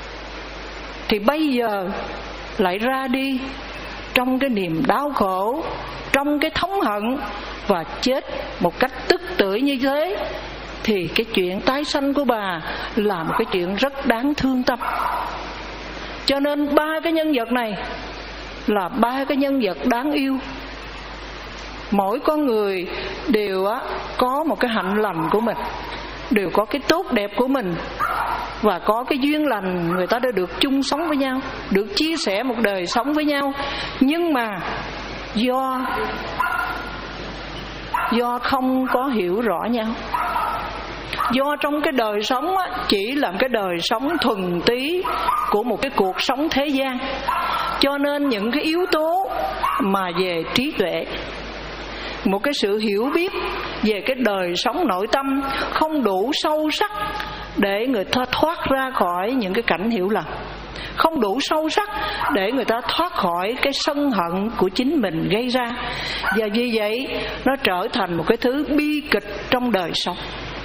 [SPEAKER 2] Thì bây giờ lại ra đi trong cái niềm đau khổ, trong cái thống hận, và chết một cách tức tưởi như thế, thì cái chuyện tái sanh của bà là một cái chuyện rất đáng thương tâm. Cho nên ba cái nhân vật này là ba cái nhân vật đáng yêu. Mỗi con người đều á, có một cái hạnh lành của mình, đều có cái tốt đẹp của mình, và có cái duyên lành, người ta đã được chung sống với nhau, được chia sẻ một đời sống với nhau. Nhưng mà do do không có hiểu rõ nhau, do trong cái đời sống á, chỉ là cái đời sống thuần túy của một cái cuộc sống thế gian, cho nên những cái yếu tố mà về trí tuệ, một cái sự hiểu biết về cái đời sống nội tâm không đủ sâu sắc để người ta thoát ra khỏi những cái cảnh hiểu lầm, không đủ sâu sắc để người ta thoát khỏi cái sân hận của chính mình gây ra. Và vì vậy nó trở thành một cái thứ bi kịch trong đời sống.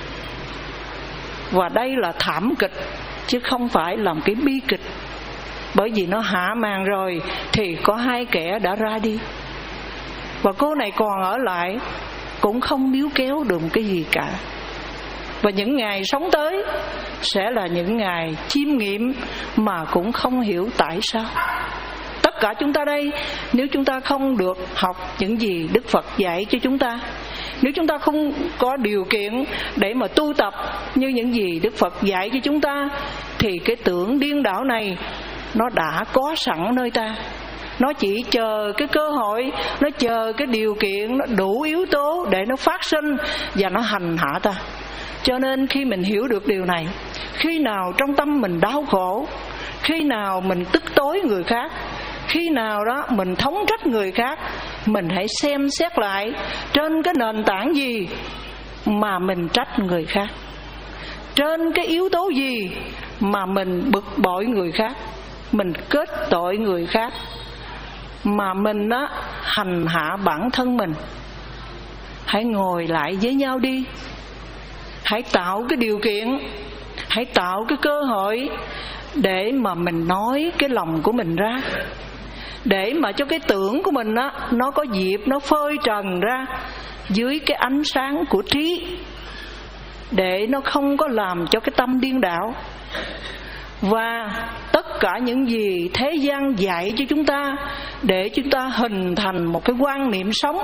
[SPEAKER 2] Và đây là thảm kịch chứ không phải là một cái bi kịch. Bởi vì nó hạ màn rồi thì có hai kẻ đã ra đi, và cô này còn ở lại cũng không níu kéo được một cái gì cả. Và những ngày sống tới sẽ là những ngày chiêm nghiệm mà cũng không hiểu tại sao. Tất cả chúng ta đây, nếu chúng ta không được học những gì Đức Phật dạy cho chúng ta, nếu chúng ta không có điều kiện để mà tu tập như những gì Đức Phật dạy cho chúng ta, thì cái tưởng điên đảo này nó đã có sẵn nơi ta. Nó chỉ chờ cái cơ hội, nó chờ cái điều kiện, nó đủ yếu tố để nó phát sinh và nó hành hạ ta. Cho nên khi mình hiểu được điều này, khi nào trong tâm mình đau khổ, khi nào mình tức tối người khác, khi nào đó mình thống trách người khác, mình hãy xem xét lại trên cái nền tảng gì mà mình trách người khác, trên cái yếu tố gì mà mình bực bội người khác, mình kết tội người khác, mà mình á, hành hạ bản thân mình. Hãy ngồi lại với nhau đi, hãy tạo cái điều kiện, hãy tạo cái cơ hội để mà mình nói cái lòng của mình ra, để mà cho cái tưởng của mình á, nó có dịp nó phơi trần ra dưới cái ánh sáng của trí, để nó không có làm cho cái tâm điên đảo. Và tất cả những gì thế gian dạy cho chúng ta để chúng ta hình thành một cái quan niệm sống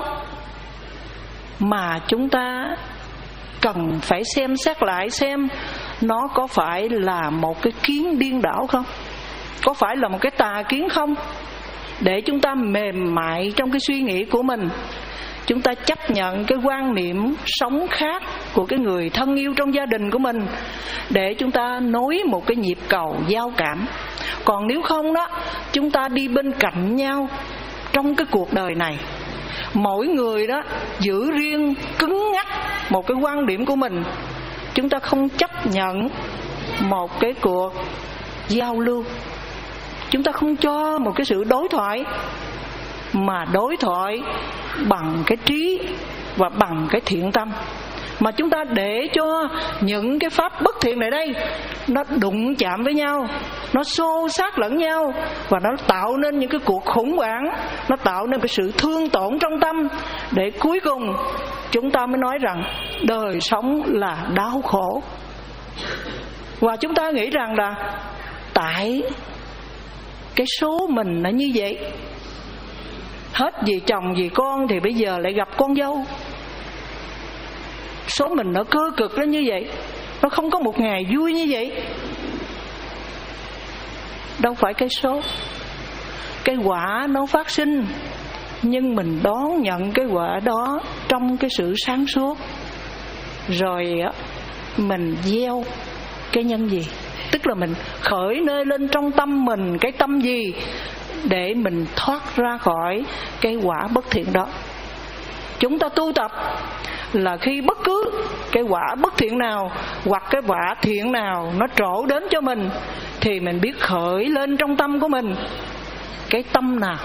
[SPEAKER 2] mà chúng ta cần phải xem xét lại xem nó có phải là một cái kiến điên đảo không, có phải là một cái tà kiến không, để chúng ta mềm mại trong cái suy nghĩ của mình, chúng ta chấp nhận cái quan niệm sống khác của cái người thân yêu trong gia đình của mình để chúng ta nối một cái nhịp cầu giao cảm. Còn nếu không đó, chúng ta đi bên cạnh nhau trong cái cuộc đời này, mỗi người đó giữ riêng cứng ngắc một cái quan điểm của mình, chúng ta không chấp nhận một cái cuộc giao lưu, chúng ta không cho một cái sự đối thoại, mà đối thoại bằng cái trí và bằng cái thiện tâm, mà chúng ta để cho những cái pháp bất thiện này đây nó đụng chạm với nhau, nó xô xát lẫn nhau, và nó tạo nên những cái cuộc khủng hoảng, nó tạo nên cái sự thương tổn trong tâm, để cuối cùng chúng ta mới nói rằng đời sống là đau khổ. Và chúng ta nghĩ rằng là tại cái số mình nó như vậy, hết vì chồng vì con thì bây giờ lại gặp con dâu. Số mình nó cơ cực đến như vậy, nó không có một ngày vui như vậy. Đâu phải cái số, cái quả nó phát sinh, nhưng mình đón nhận cái quả đó trong cái sự sáng suốt, rồi mình gieo cái nhân gì, tức là mình khởi nơi lên trong tâm mình cái tâm gì để mình thoát ra khỏi cái quả bất thiện đó. Chúng ta tu tập là khi bất cứ cái quả bất thiện nào hoặc cái quả thiện nào nó trổ đến cho mình, thì mình biết khởi lên trong tâm của mình cái tâm nào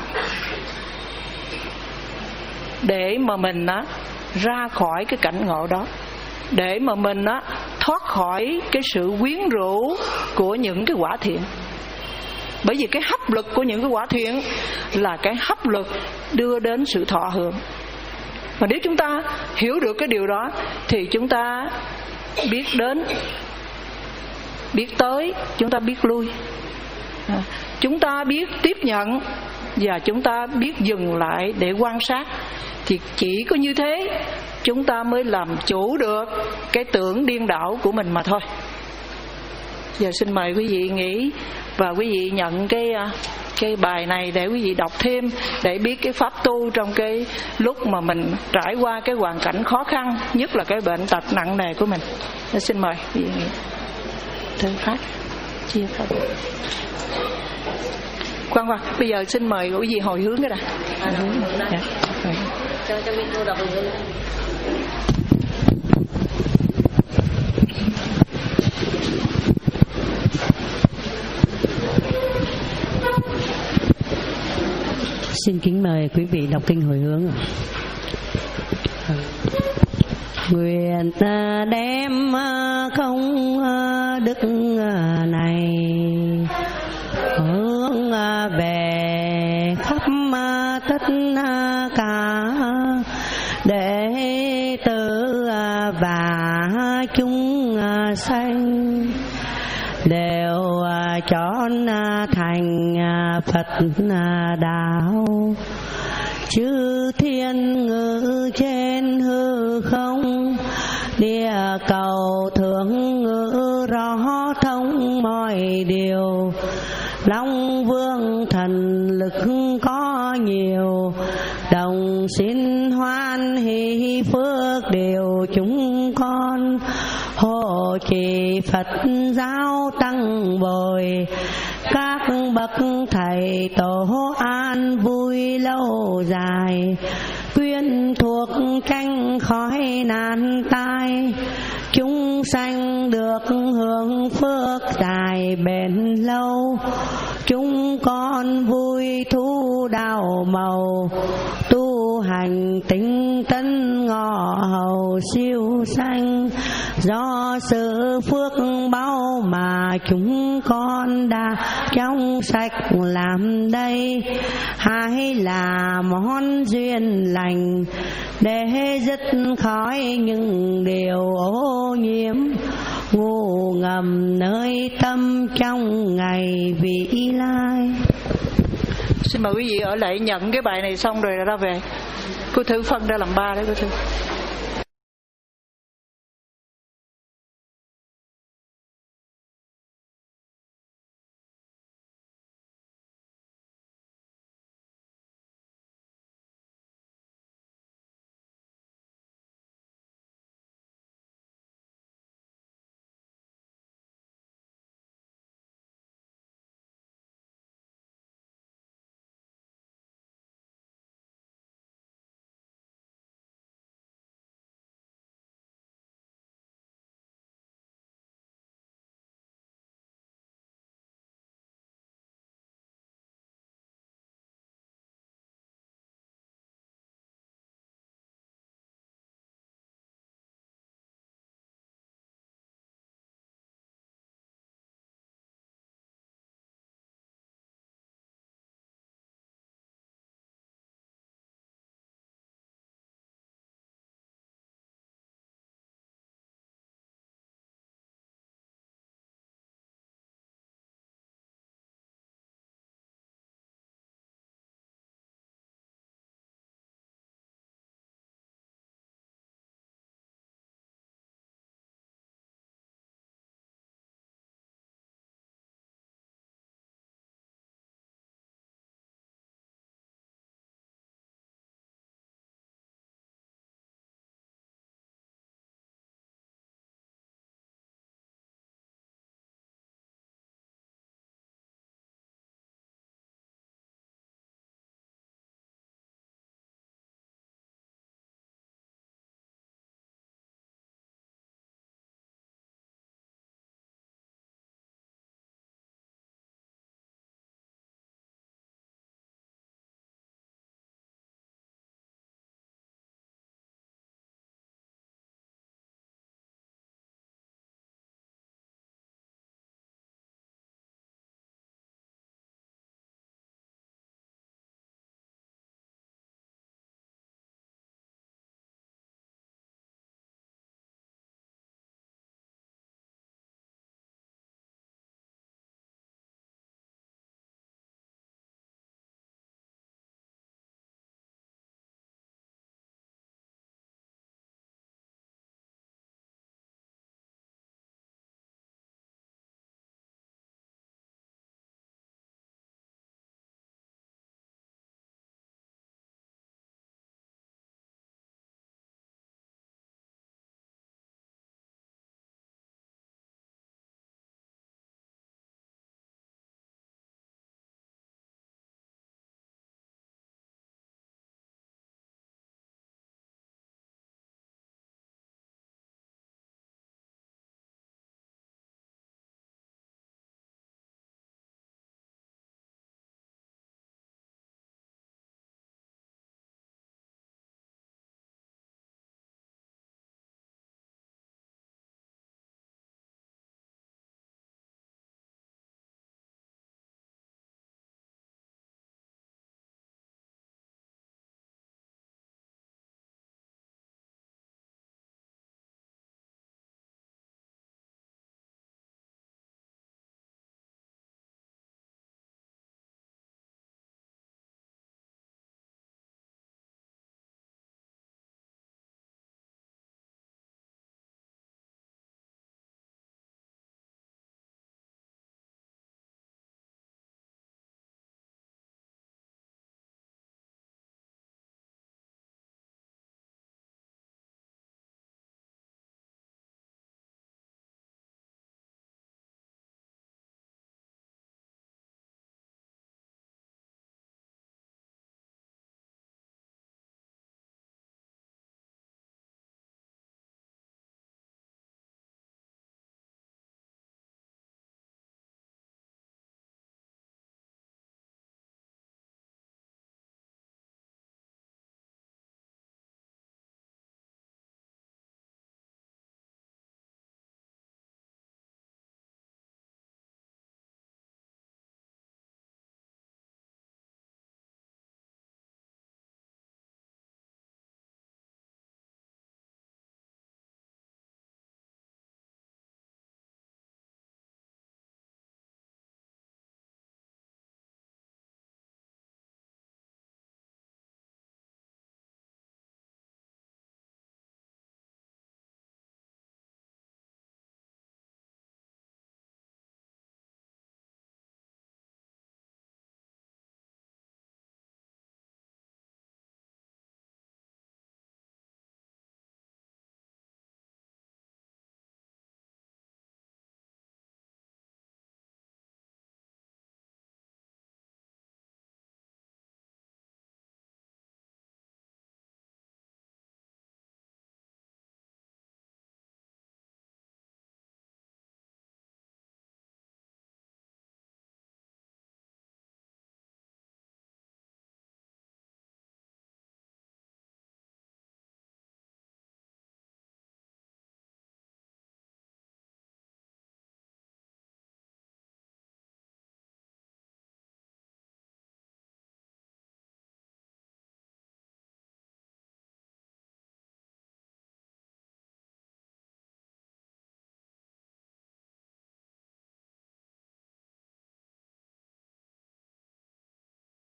[SPEAKER 2] để mà mình á ra khỏi cái cảnh ngộ đó, để mà mình á thoát khỏi cái sự quyến rũ của những cái quả thiện. Bởi vì cái hấp lực của những cái quả thiện là cái hấp lực đưa đến sự thọ hưởng. Mà nếu chúng ta hiểu được cái điều đó thì chúng ta biết đến, biết tới, chúng ta biết lui, chúng ta biết tiếp nhận, và chúng ta biết dừng lại để quan sát. Thì chỉ có như thế chúng ta mới làm chủ được cái tưởng điên đảo của mình mà thôi. Giờ xin mời quý vị nghĩ và quý vị nhận cái cái bài này để quý vị đọc thêm, để biết cái pháp tu trong cái lúc mà mình trải qua cái hoàn cảnh khó khăn, nhất là cái bệnh tật nặng nề của mình. Để xin mời quý vị nghĩ. Thư phát chia pháp. Khoan khoan, bây giờ xin mời quý vị hồi hướng cái đã. À, dạ. Cho cho video đọc luôn.
[SPEAKER 1] Xin kính mời quý vị đọc kinh hồi hướng. Nguyện đem công đức này hướng về khắp tất cả đệ tử và chúng sanh, đều chọn thành Phật đạo, chư thiên ngự trên hư không, địa cầu thượng ngự rõ thông mọi điều, Long Vương thần lực có nhiều, đồng xin hoan hỷ phước điều chúng con, hộ trì Phật giáo tăng bồi, các bậc thầy tổ an vui lâu dài, quyên thuộc tranh khỏi nan tai, chúng sanh được hưởng phước dài bền lâu, chúng con vui thu đào màu, tu hành tinh tấn ngọ hầu siêu sanh, do sự phước báu mà chúng con đã trong sạch làm đây, hay là món duyên lành để dứt khỏi những điều ô nhiễm ngu ngầm nơi tâm trong ngày vị lai.
[SPEAKER 2] Xin mời quý vị ở lại nhận cái bài này xong rồi ra về. Cô Thư phân ra làm ba đấy cô Thư.